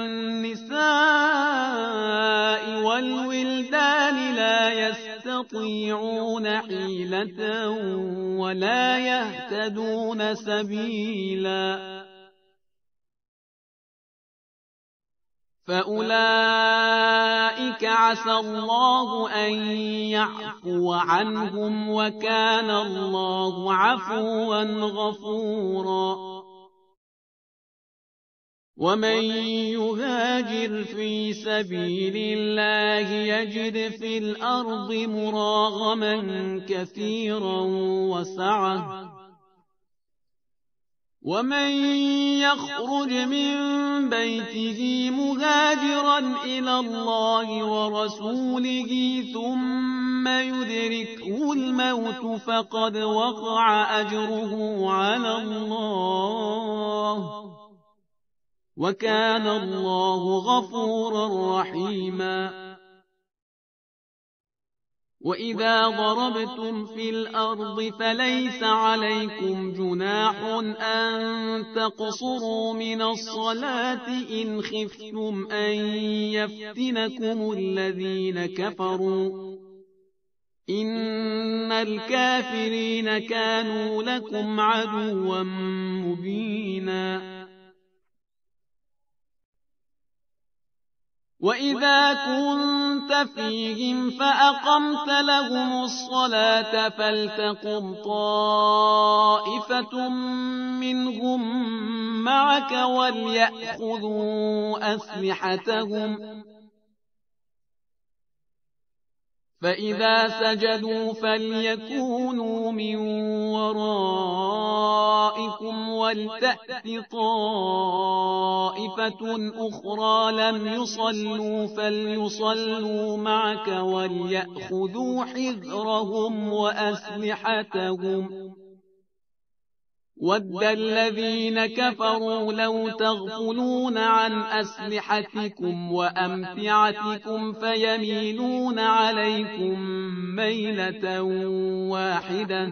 S1: والنساء والولدان لا يستطيعون حيلة ولا يهتدون سبيلا فأولئك عسى الله أن يعفو عنهم وكان الله عفوا غفورا ومن يهاجر في سبيل الله يجد في الأرض مراغما كثيرا وسعة ومن يخرج من بيته مهاجرا إلى الله ورسوله ثم يدركه الموت فقد وقع أجره على الله وكان الله غفورا رحيما وإذا ضربتم في الأرض فليس عليكم جناح أن تقصروا من الصلاة إن خفتم أن يفتنكم الذين كفروا إن الكافرين كانوا لكم عدوا مبينا وإذا كنت فيهم فأقمت لهم الصلاة فلتقم طائفة منهم معك وليأخذوا أسلحتهم فإذا سجدوا فليكونوا من ورائكم ولتأت طائفة أخرى لم يصلوا فليصلوا معك وليأخذوا حذرهم وأسلحتهم ود الذين كفروا لو تغفلون عن أسلحتكم وأمتعتكم فيميلون عليكم ميلة واحدة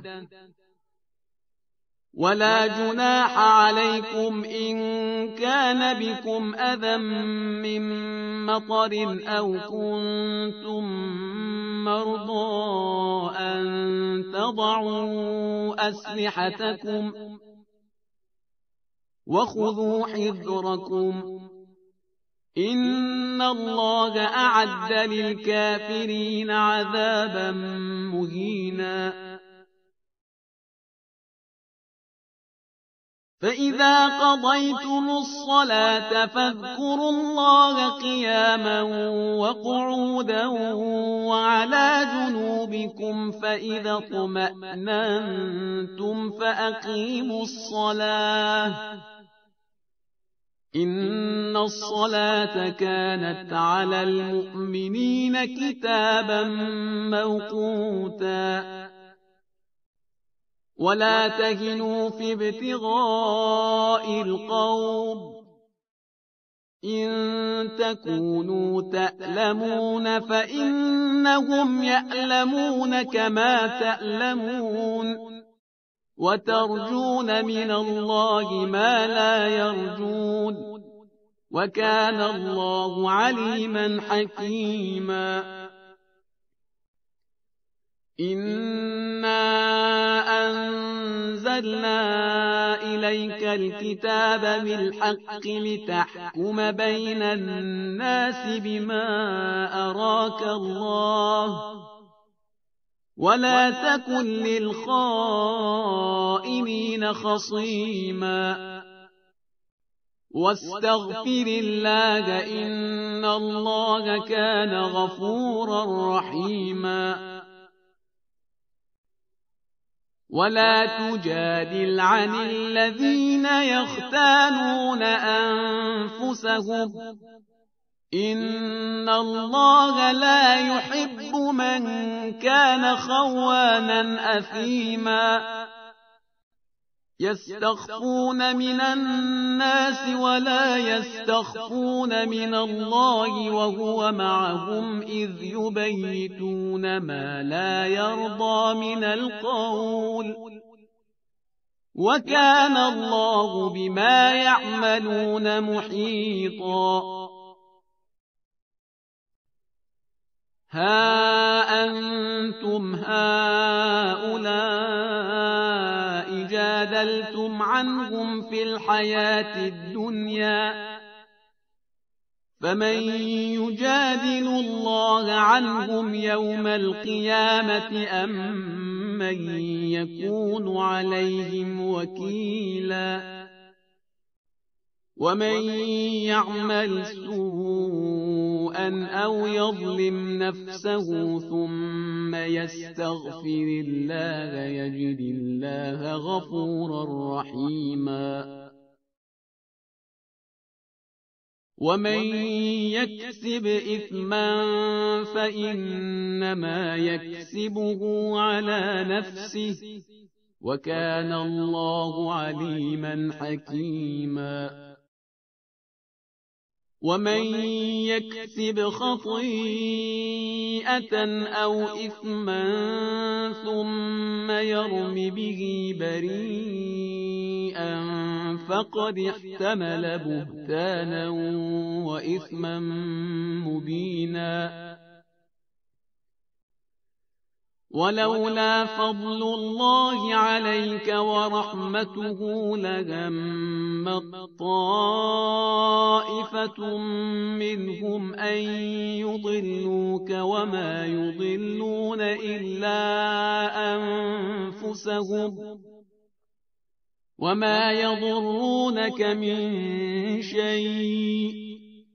S1: ولا جناح عليكم إن كان بكم أذى من مطر أو كنتم مرضى أن تضعوا أسلحتكم وخذوا حذركم إن الله أعد للكافرين عذابا مهينا فإذا قضيتم الصلاة فاذكروا الله قياما وقعودا وعلى جنوبكم فإذا اطمأننتم فأقيموا الصلاة إن الصلاة كانت على المؤمنين كتابا موقوتا ولا تهنوا في ابتغاء القوم إن تكونوا تألمون فإنهم يألمون كما تألمون وترجون من الله ما لا يرجون وكان الله عليما حكيما إنا أنزلنا إليك الكتاب بالحق لتحكم بين الناس بما أراك الله ولا تكن للخائنين خصيما واستغفر الله إن الله كان غفورا رحيما ولا تجادل عن الذين يختانون أنفسهم إن الله لا يحب من كان خوانا أثيما يستخفون من الناس ولا يستخفون من الله وهو معهم إذ يبيتون ما لا يرضى من القول وكان الله بما يعملون محيطا ها أنتم هؤلاء جادلتم عنهم في الحياة الدنيا فمن يجادل الله عنهم يوم القيامة أم من يكون عليهم وكيلا ومن يعمل سوءا أو يظلم نفسه ثم يستغفر الله يجد الله غفورا رحيما ومن يكسب إثما فإنما يكسبه على نفسه وكان الله عليما حكيما ومن يكسب خطيئة أو إثما ثم يرم به بريئا فقد احتمل بهتانا وإثما مبينا ولولا فضل الله عليك ورحمته لهمت طائفة منهم أن يضلوك وما يضلون إلا أنفسهم وما يضرونك من شيء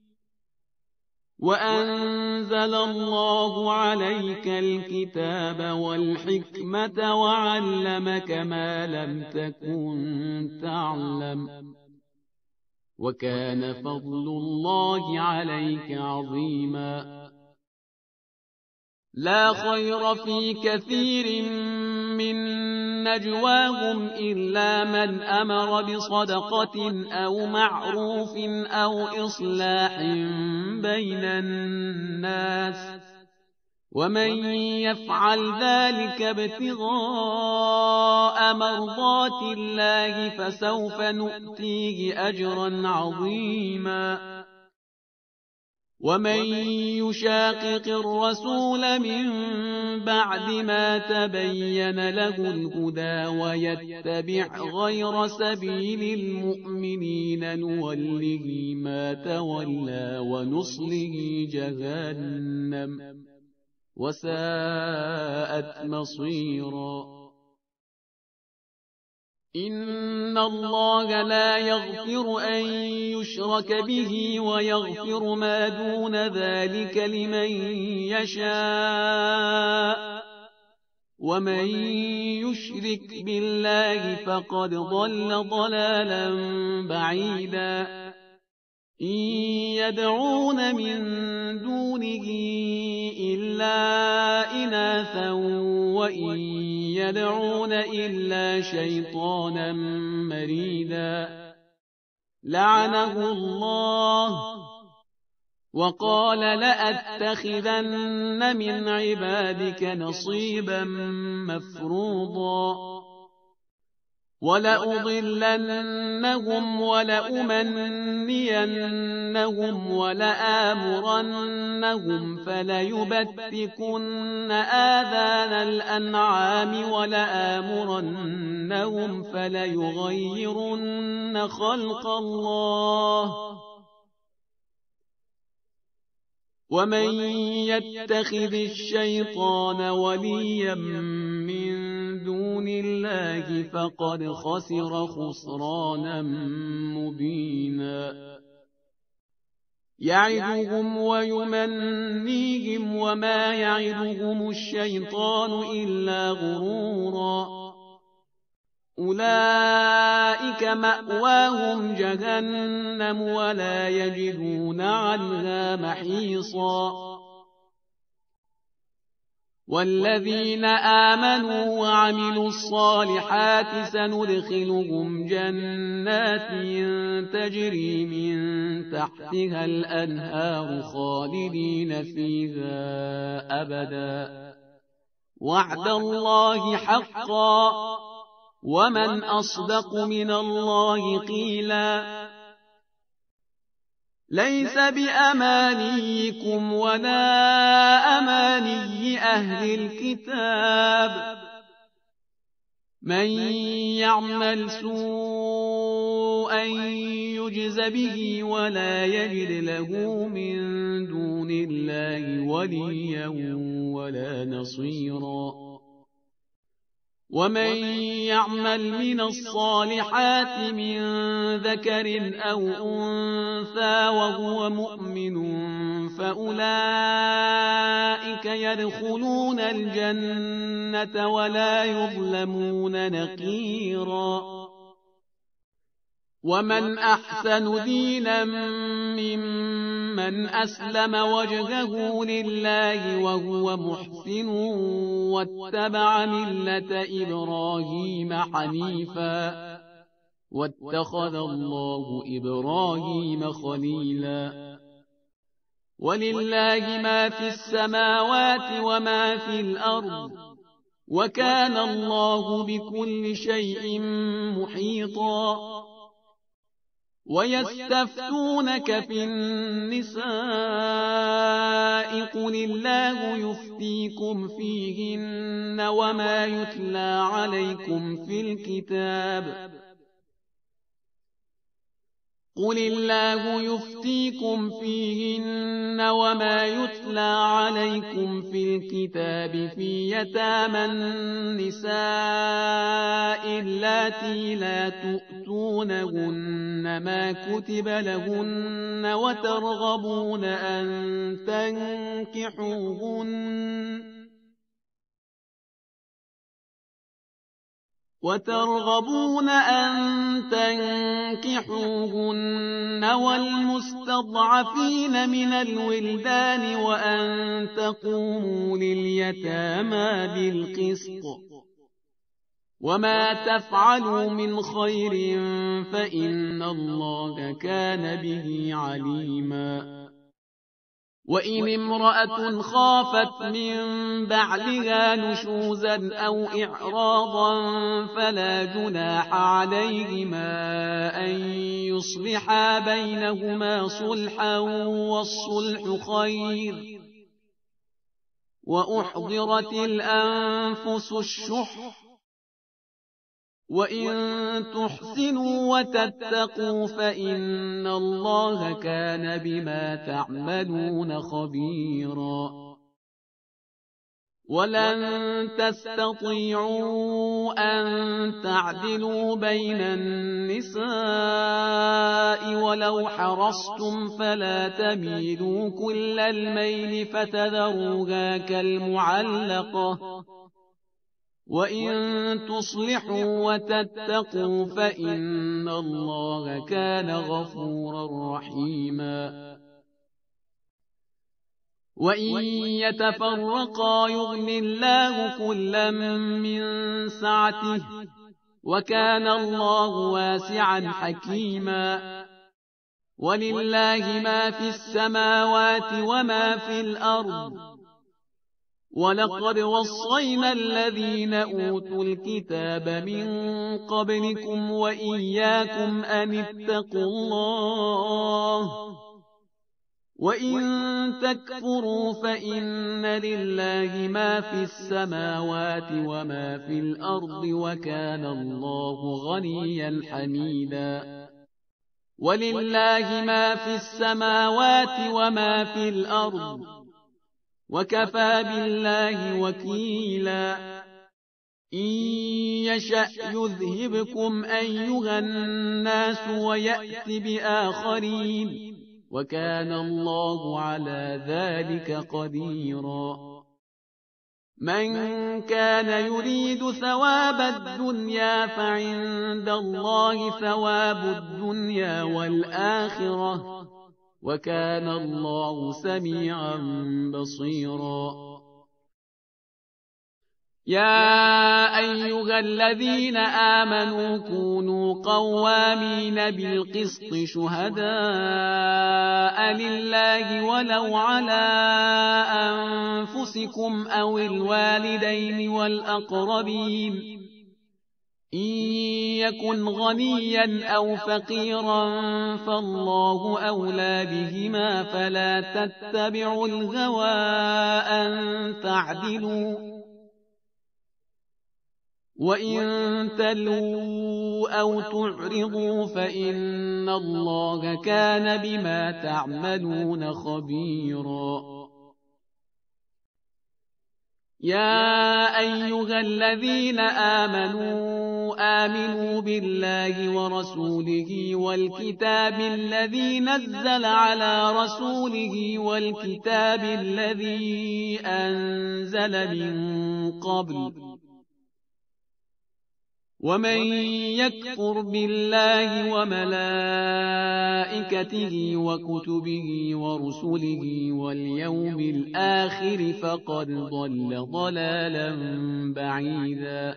S1: وأنزل الله عليك الكتاب والحكمة وعلمك ما لم تكن تعلم وكان فضل الله عليك عظيما لا خير في كثير من نجواهم إلا من أمر بصدقة أو معروف أو إصلاح بين الناس ومن يفعل ذلك ابتغاء مرضات الله فسوف نؤتيه أجرا عظيما ومن يشاقق الرسول من بعد ما تبين له الهدى ويتبع غير سبيل المؤمنين نوله ما تولى ونصله جهنم وساءت مصيرا إن الله لا يغفر أن يشرك به ويغفر ما دون ذلك لمن يشاء ومن يشرك بالله فقد ضل ضلالا بعيدا إن يدعون من دونه إلا إناثا وإن يدعون إلا شيطانا مريدا لعنه الله وقال لأتخذن من عبادك نصيبا مفروضا ولأضلنهم ولأمنينهم ولآمرنهم فليبتكن آذان الأنعام ولآمرنهم فليغيرن خلق الله ومن يتخذ الشيطان وليا من دون الله فقد خسر خسرانا مبينا يعدهم ويمنيهم وما يعدهم الشيطان إلا غرورا أولئك مأواهم جهنم ولا يجدون عنها محيصا والذين آمنوا وعملوا الصالحات سندخلهم جنات تجري من تحتها الأنهار خالدين فيها أبدا وعد الله حقا ومن أصدق من الله قيلا ليس بأمانيكم ولا أماني أهل الكتاب من يعمل سوءا يجز به ولا يجد له من دون الله وليا ولا نصيرا ومن يعمل من الصالحات من ذكر أو أنثى وهو مؤمن فأولئك يدخلون الجنة ولا يظلمون نقيرا ومن أحسن دينا ممن أسلم وجهه لله وهو محسن واتبع ملة إبراهيم حنيفا واتخذ الله إبراهيم خليلا ولله ما في السماوات وما في الأرض وكان الله بكل شيء محيطا ويستفتونك في النساء قل الله يفتيكم فيهن وما يتلى عليكم في الكتاب قل الله يفتيكم فيهن وما يتلى عليكم في الكتاب في يتامى النساء اللاتي لا تؤتونهن ما كتب لهن وترغبون أن تنكحوهن وترغبون أن تنكحوهن والمستضعفين من الولدان وأن تقوموا لليتامى بالقسط وما تفعلوا من خير فإن الله كان به عليما وإن امرأة خافت من بعلها نشوزا أو إعراضا فلا جناح عليهما أن يصلحا بينهما صلحا والصلح خير وأحضرت الأنفس الشح وإن تحسنوا وتتقوا فإن الله كان بما تعملون خبيرا ولن تستطيعوا أن تعدلوا بين النساء ولو حرصتم فلا تميلوا كل الميل فتذروها كالمعلقة وإن تصلحوا وتتقوا فإن الله كان غفورا رحيما وإن يتفرقا يغن الله كلا من سعته وكان الله واسعا حكيما ولله ما في السماوات وما في الأرض ولقد وصينا الذين أوتوا الكتاب من قبلكم وإياكم أن اتقوا الله وإن تكفروا فإن لله ما في السماوات وما في الأرض وكان الله غنيا حميدا ولله ما في السماوات وما في الأرض وكفى بالله وكيلا إن يشأ يذهبكم أيها الناس ويأت بآخرين وكان الله على ذلك قديرا من كان يريد ثواب الدنيا فعند الله ثواب الدنيا والآخرة وكان الله سميعا بصيرا. يا أيها الذين آمنوا كونوا قوامين بالقسط شهداء لله ولو على أنفسكم أو الوالدين والأقربين إن يكن غنيا أو فقيرا فالله أولى بهما فلا تتبعوا الهوى أن تعدلوا وإن تلووا أو تعرضوا فإن الله كان بما تعملون خبيرا. يا أيها الذين آمنوا آمنوا بالله ورسوله والكتاب الذي نزل على رسوله والكتاب الذي أنزل من قبل ومن يكفر بالله وملائكته وكتبه ورسله واليوم الآخر فقد ضل ضلالا بعيدا.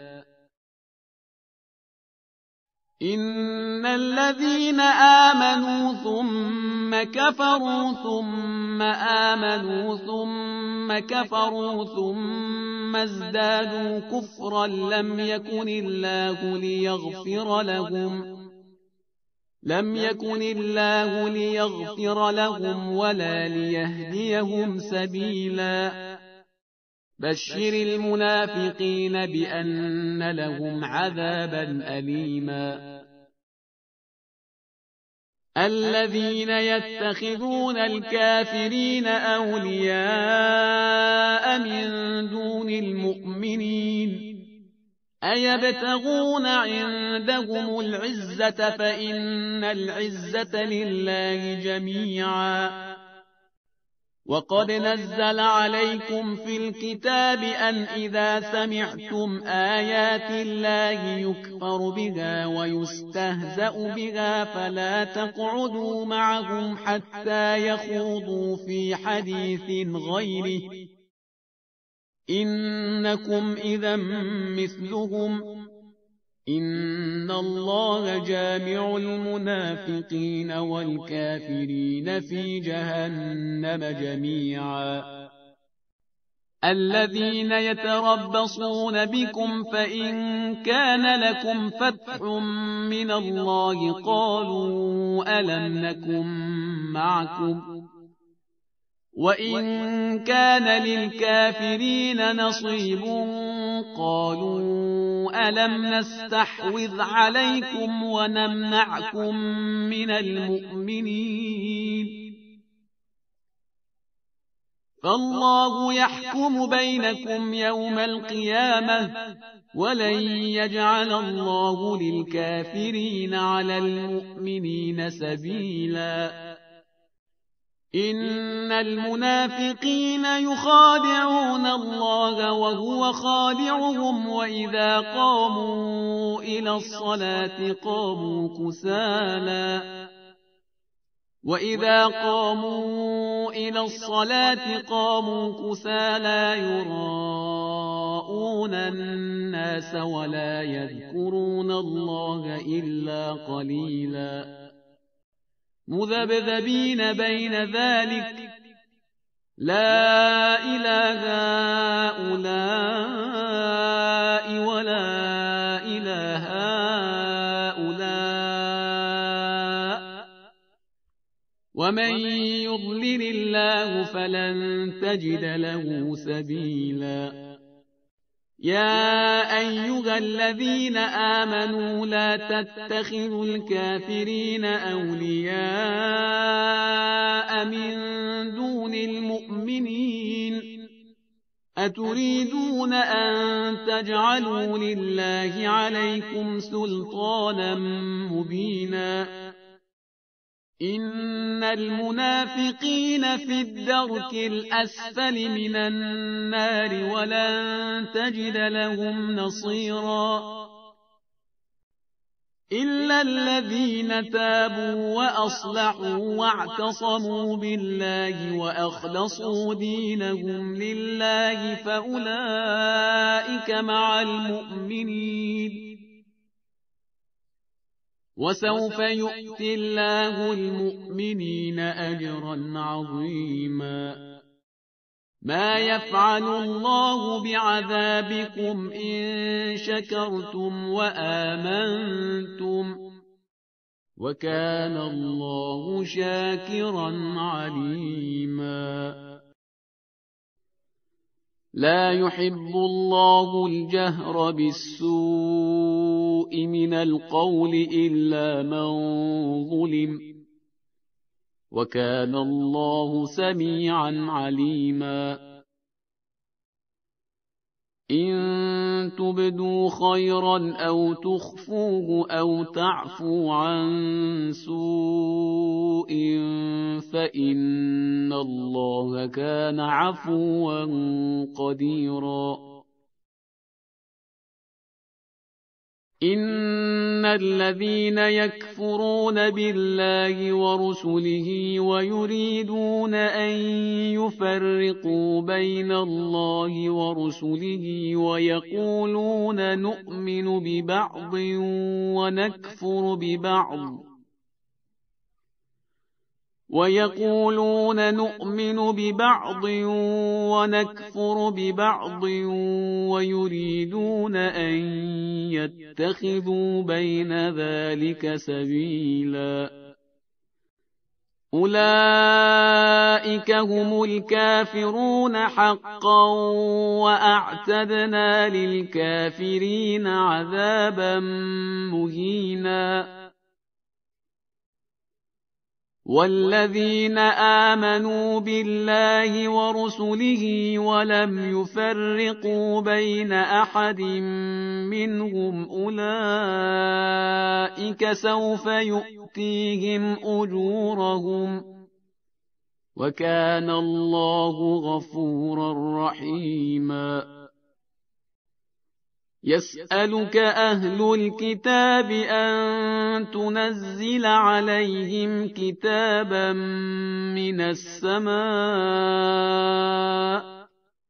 S1: إن الذين آمنوا ثم كفروا ثم آمنوا ثم كفروا ثم ازدادوا كفرا لم يكن الله ليغفر لهم لم يكن الله ليغفر لهم ولا ليهديهم سبيلا. بشر المنافقين بأن لهم عذابا أليما. الذين يتخذون الكافرين أولياء من دون المؤمنين أيبتغون عندهم العزة فإن العزة لله جميعا. وقد نزل عليكم في الكتاب أن إذا سمعتم آيات الله يكفر بها ويستهزأ بها فلا تقعدوا معهم حتى يخوضوا في حديث غيره إنكم إذا مثلهم إن الله جامع المنافقين والكافرين في جهنم جميعا. الذين يتربصون بكم فإن كان لكم فتح من الله قالوا ألم نكن معكم وإن كان للكافرين نصيب قالوا ألم نستحوذ عليكم ونمنعكم من المؤمنين فالله يحكم بينكم يوم القيامة ولن يجعل الله للكافرين على المؤمنين سبيلا. إن المنافقين يخادعون الله وهو خادعهم وإذا قاموا إلى الصلاة قاموا كسالى وإذا قاموا إلى الصلاة قاموا كسالى يراءون الناس ولا يذكرون الله إلا قليلا. مذبذبين بين ذلك لا إله هؤلاء ولا إله هؤلاء ومن يضلل الله فلن تجد له سبيلا. يا أيها الذين آمنوا لا تتخذوا الكافرين أولياء من دون المؤمنين أتريدون أن تجعلوا لله عليكم سلطانا مبينا إن المنافقين في الدرك الأسفل من النار ولن تجد لهم نصيرا إلا الذين تابوا وأصلحوا واعتصموا بالله وأخلصوا دينهم لله فأولئك مع المؤمنين وسوف يؤتي الله المؤمنين أجرا عظيما ما يفعل الله بعذابكم إن شكرتم وآمنتم وكان الله شاكرا عليما لا يحب الله الجهر بالسوء من القول إلا من ظلم وكان الله سميعا عليما إن تبدوا خيرا أو تخفوه أو تعفوا عن سوء فإن الله كان عفوا قديرا إن الذين يكفرون بالله ورسله ويريدون أن يفرقوا بين الله ورسله ويقولون نؤمن ببعض ونكفر ببعض ويقولون نؤمن ببعض ونكفر ببعض ويريدون أن يتخذوا بين ذلك سبيلا أولئك هم الكافرون حقا وأعتدنا للكافرين عذابا مهينا والذين آمنوا بالله ورسله ولم يفرقوا بين أحد منهم أولئك سوف يؤتيهم أجورهم وكان الله غفورا رحيما يسألك أهل الكتاب أن تنزل عليهم كتابا من السماء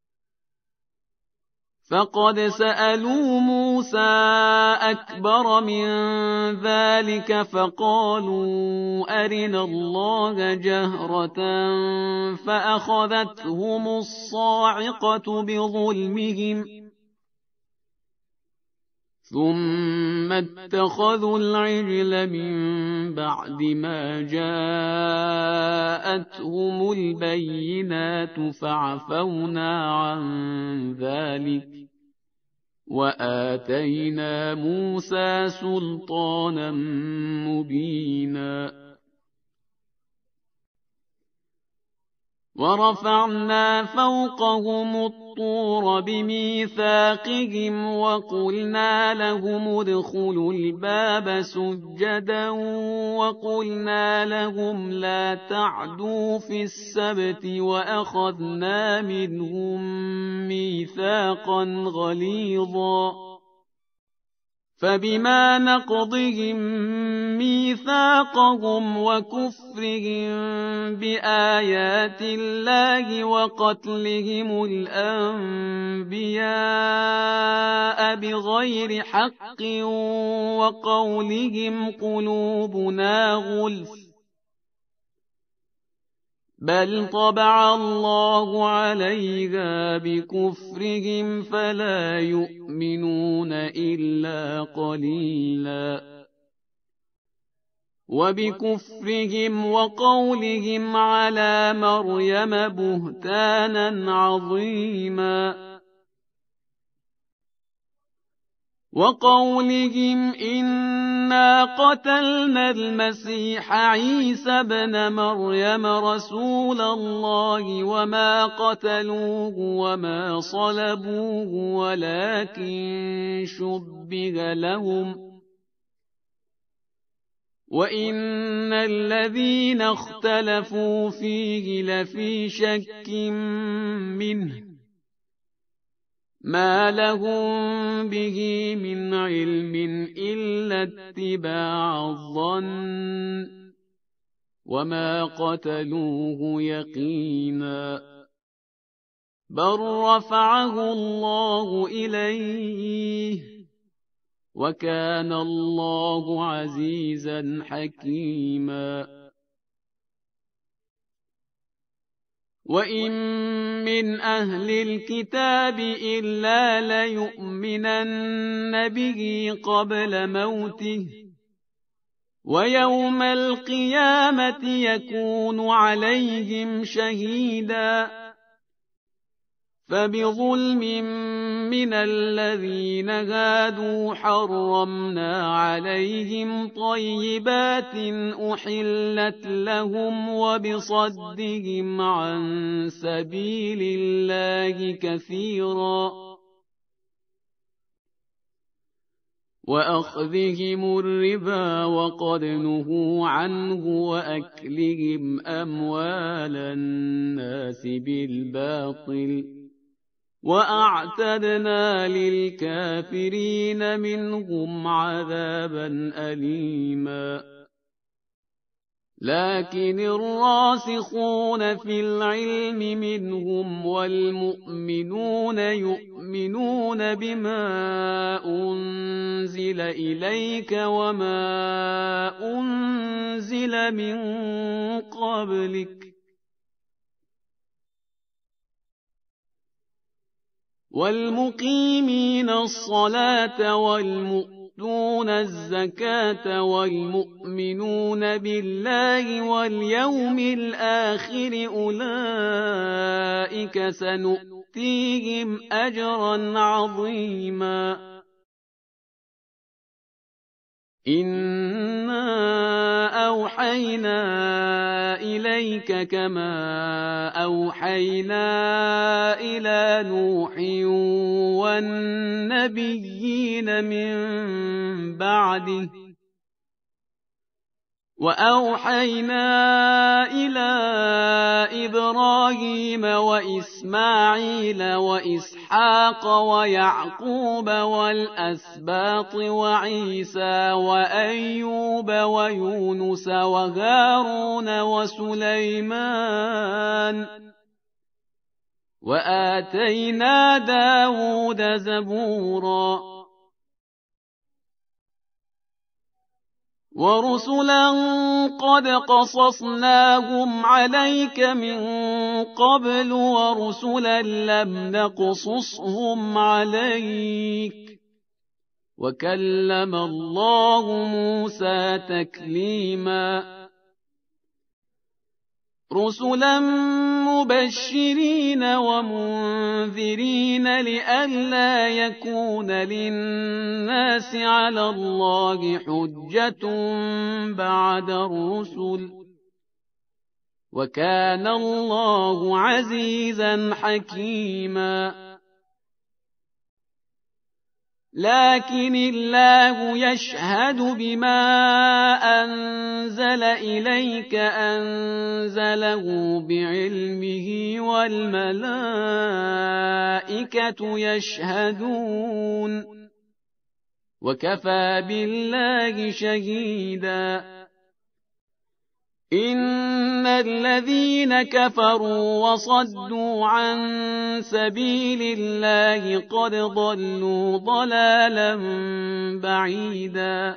S1: فقد سألوا موسى أكبر من ذلك فقالوا أرنا الله جهرة فأخذتهم الصاعقة بظلمهم ثم اتخذوا العجل من بعد ما جاءتهم البينات فعفونا عن ذلك وآتينا موسى سلطانا مبينا ورفعنا فوقهم الطور بميثاقهم وقلنا لهم ادخلوا الباب سجدا وقلنا لهم لا تعدوا في السبت وأخذنا منهم ميثاقا غليظا فبما نقضهم ميثاقهم وكفرهم بآيات الله وقتلهم الأنبياء بغير حق وقولهم قلوبنا غلف بل طبع الله عليها بكفرهم فلا يؤمنون إلا قليلا وبكفرهم وقولهم على مريم بهتانا عظيما وقولهم إنا قتلنا المسيح عيسى ابن مريم رسول الله وما قتلوه وما صلبوه ولكن شبه لهم وإن الذين اختلفوا فيه لفي شك منه ما لهم به من علم إلا اتباع الظن وما قتلوه يقينا بل رفعه الله إليه وكان الله عزيزا حكيما وإن من أهل الكتاب إلا ليؤمنن به قبل موته ويوم القيامة يكون عليهم شهيدا فبظلم من الذين هادوا حرمنا عليهم طيبات أحلت لهم وبصدهم عن سبيل الله كثيرا وأخذهم الربا وقد نهوا عنه وأكلهم أموال الناس بالباطل وأعتدنا للكافرين منهم عذابا أليما لكن الراسخون في العلم منهم والمؤمنون يؤمنون بما أنزل إليك وما أنزل من قبلك والمقيمين الصلاة والمؤتون الزكاة والمؤمنون بالله واليوم الآخر أولئك سنؤتيهم أجرا عظيما إنا أوحينا إليك كما أوحينا إلى نوح والنبيين من بعده وأوحينا إلى إبراهيم وإسماعيل وإسحاق ويعقوب والأسباط وعيسى وأيوب ويونس وهارون وسليمان وآتينا داود زبورا ورسلا قد قصصناهم عليك من قبل ورسلا لم نقصصهم عليك وكلم الله موسى تكليما رسلا مبشرين ومنذرين لئلا يكون للناس على الله حجة بعد الرسل وكان الله عزيزا حكيما لكن الله يشهد بما أنزل إليك أنزله بعلمه والملائكة يشهدون وكفى بالله شهيدا إن الذين كفروا وصدوا عن سبيل الله قد ضلوا ضلالا بعيدا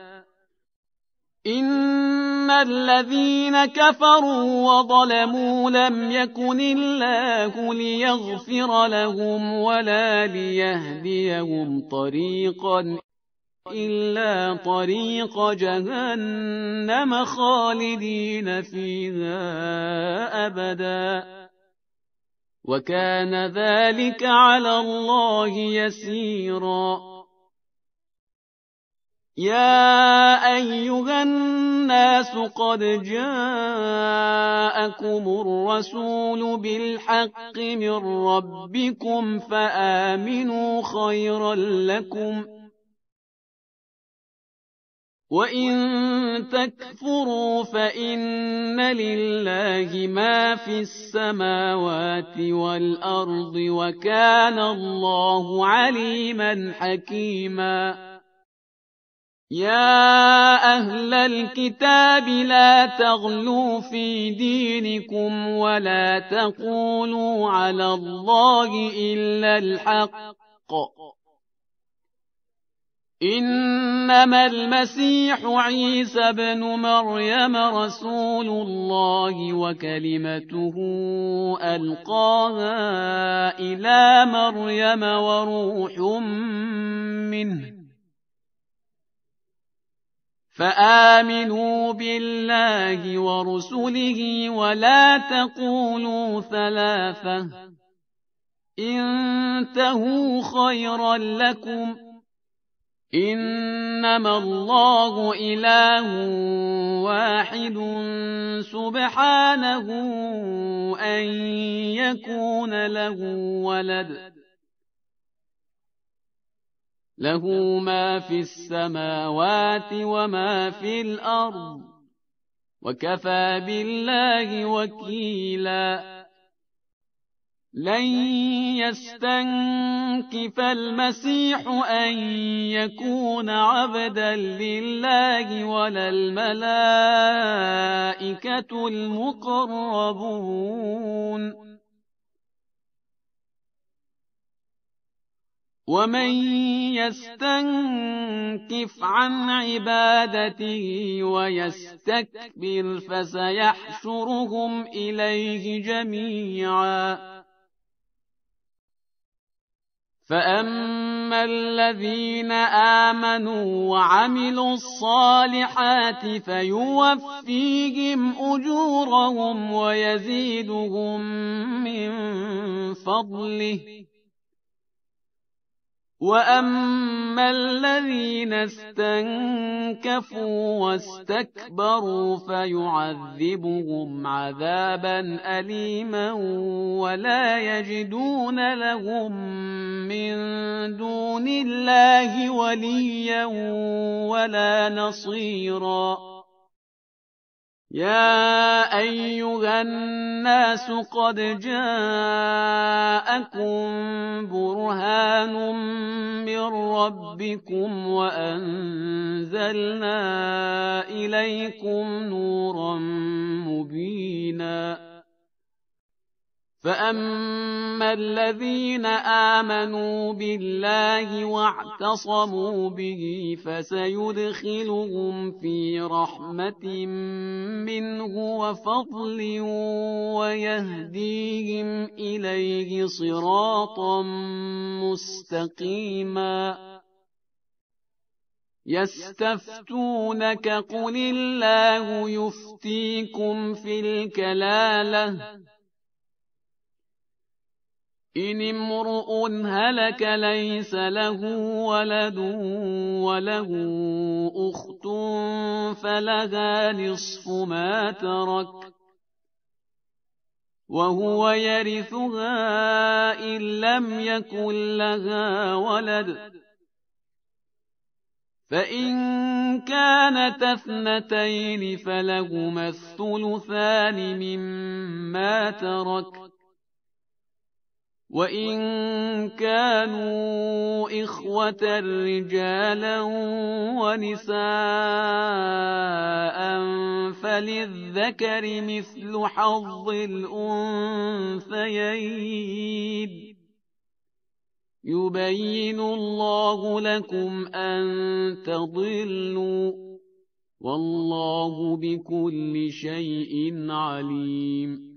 S1: إن الذين كفروا وظلموا لم يكن الله ليغفر لهم ولا ليهديهم طريقا إلا طريق جهنم خالدين فيها أبدا وكان ذلك على الله يسيرا يا أيها الناس قد جاءكم الرسول بالحق من ربكم فآمنوا خيرا لكم وإن تكفروا فإن لله ما في السماوات والأرض وكان الله عليما حكيما. يا أهل الكتاب لا تغلوا في دينكم ولا تقولوا على الله إلا الحق، إنما المسيح عيسى بن مريم رسول الله وكلمته ألقاها إلى مريم وروح منه، فآمنوا بالله ورسله ولا تقولوا ثلاثة، انتهوا خيرا لكم، إنما الله إله واحد سبحانه أن يكون له ولد، له ما في السماوات وما في الأرض وكفى بالله وكيلا. لن يستنكف المسيح أن يكون عبدا لله ولا الملائكة المقربون، ومن يستنكف عن عبادته ويستكبر فسيحشرهم إليه جميعا. فأما الذين آمنوا وعملوا الصالحات فيوفيهم أجورهم ويزيدهم من فضله، وأما الذين استنكفوا واستكبروا فيعذبهم عذابا أليما ولا يجدون لهم من دون الله وليا ولا نصيرا. يا أيها الناس قد جاءكم برهان من ربكم وأنزلنا إليكم نورا مبينا. فأما الذين آمنوا بالله واعتصموا به فسيدخلهم في رحمة منه وفضل ويهديهم إليه صراطا مستقيما. يستفتونك قل الله يفتيكم في الكلالة، إن امرؤ هلك ليس له ولد وله أخت فلها نصف ما ترك وهو يرثها إن لم يكن لها ولد، فإن كانت اثنتين فلهما الثلثان مما ترك، وإن كانوا إخوة رجالا ونساء فللذكر مثل حظ الأنثيين، يبين الله لكم أن تضلوا، والله بكل شيء عليم.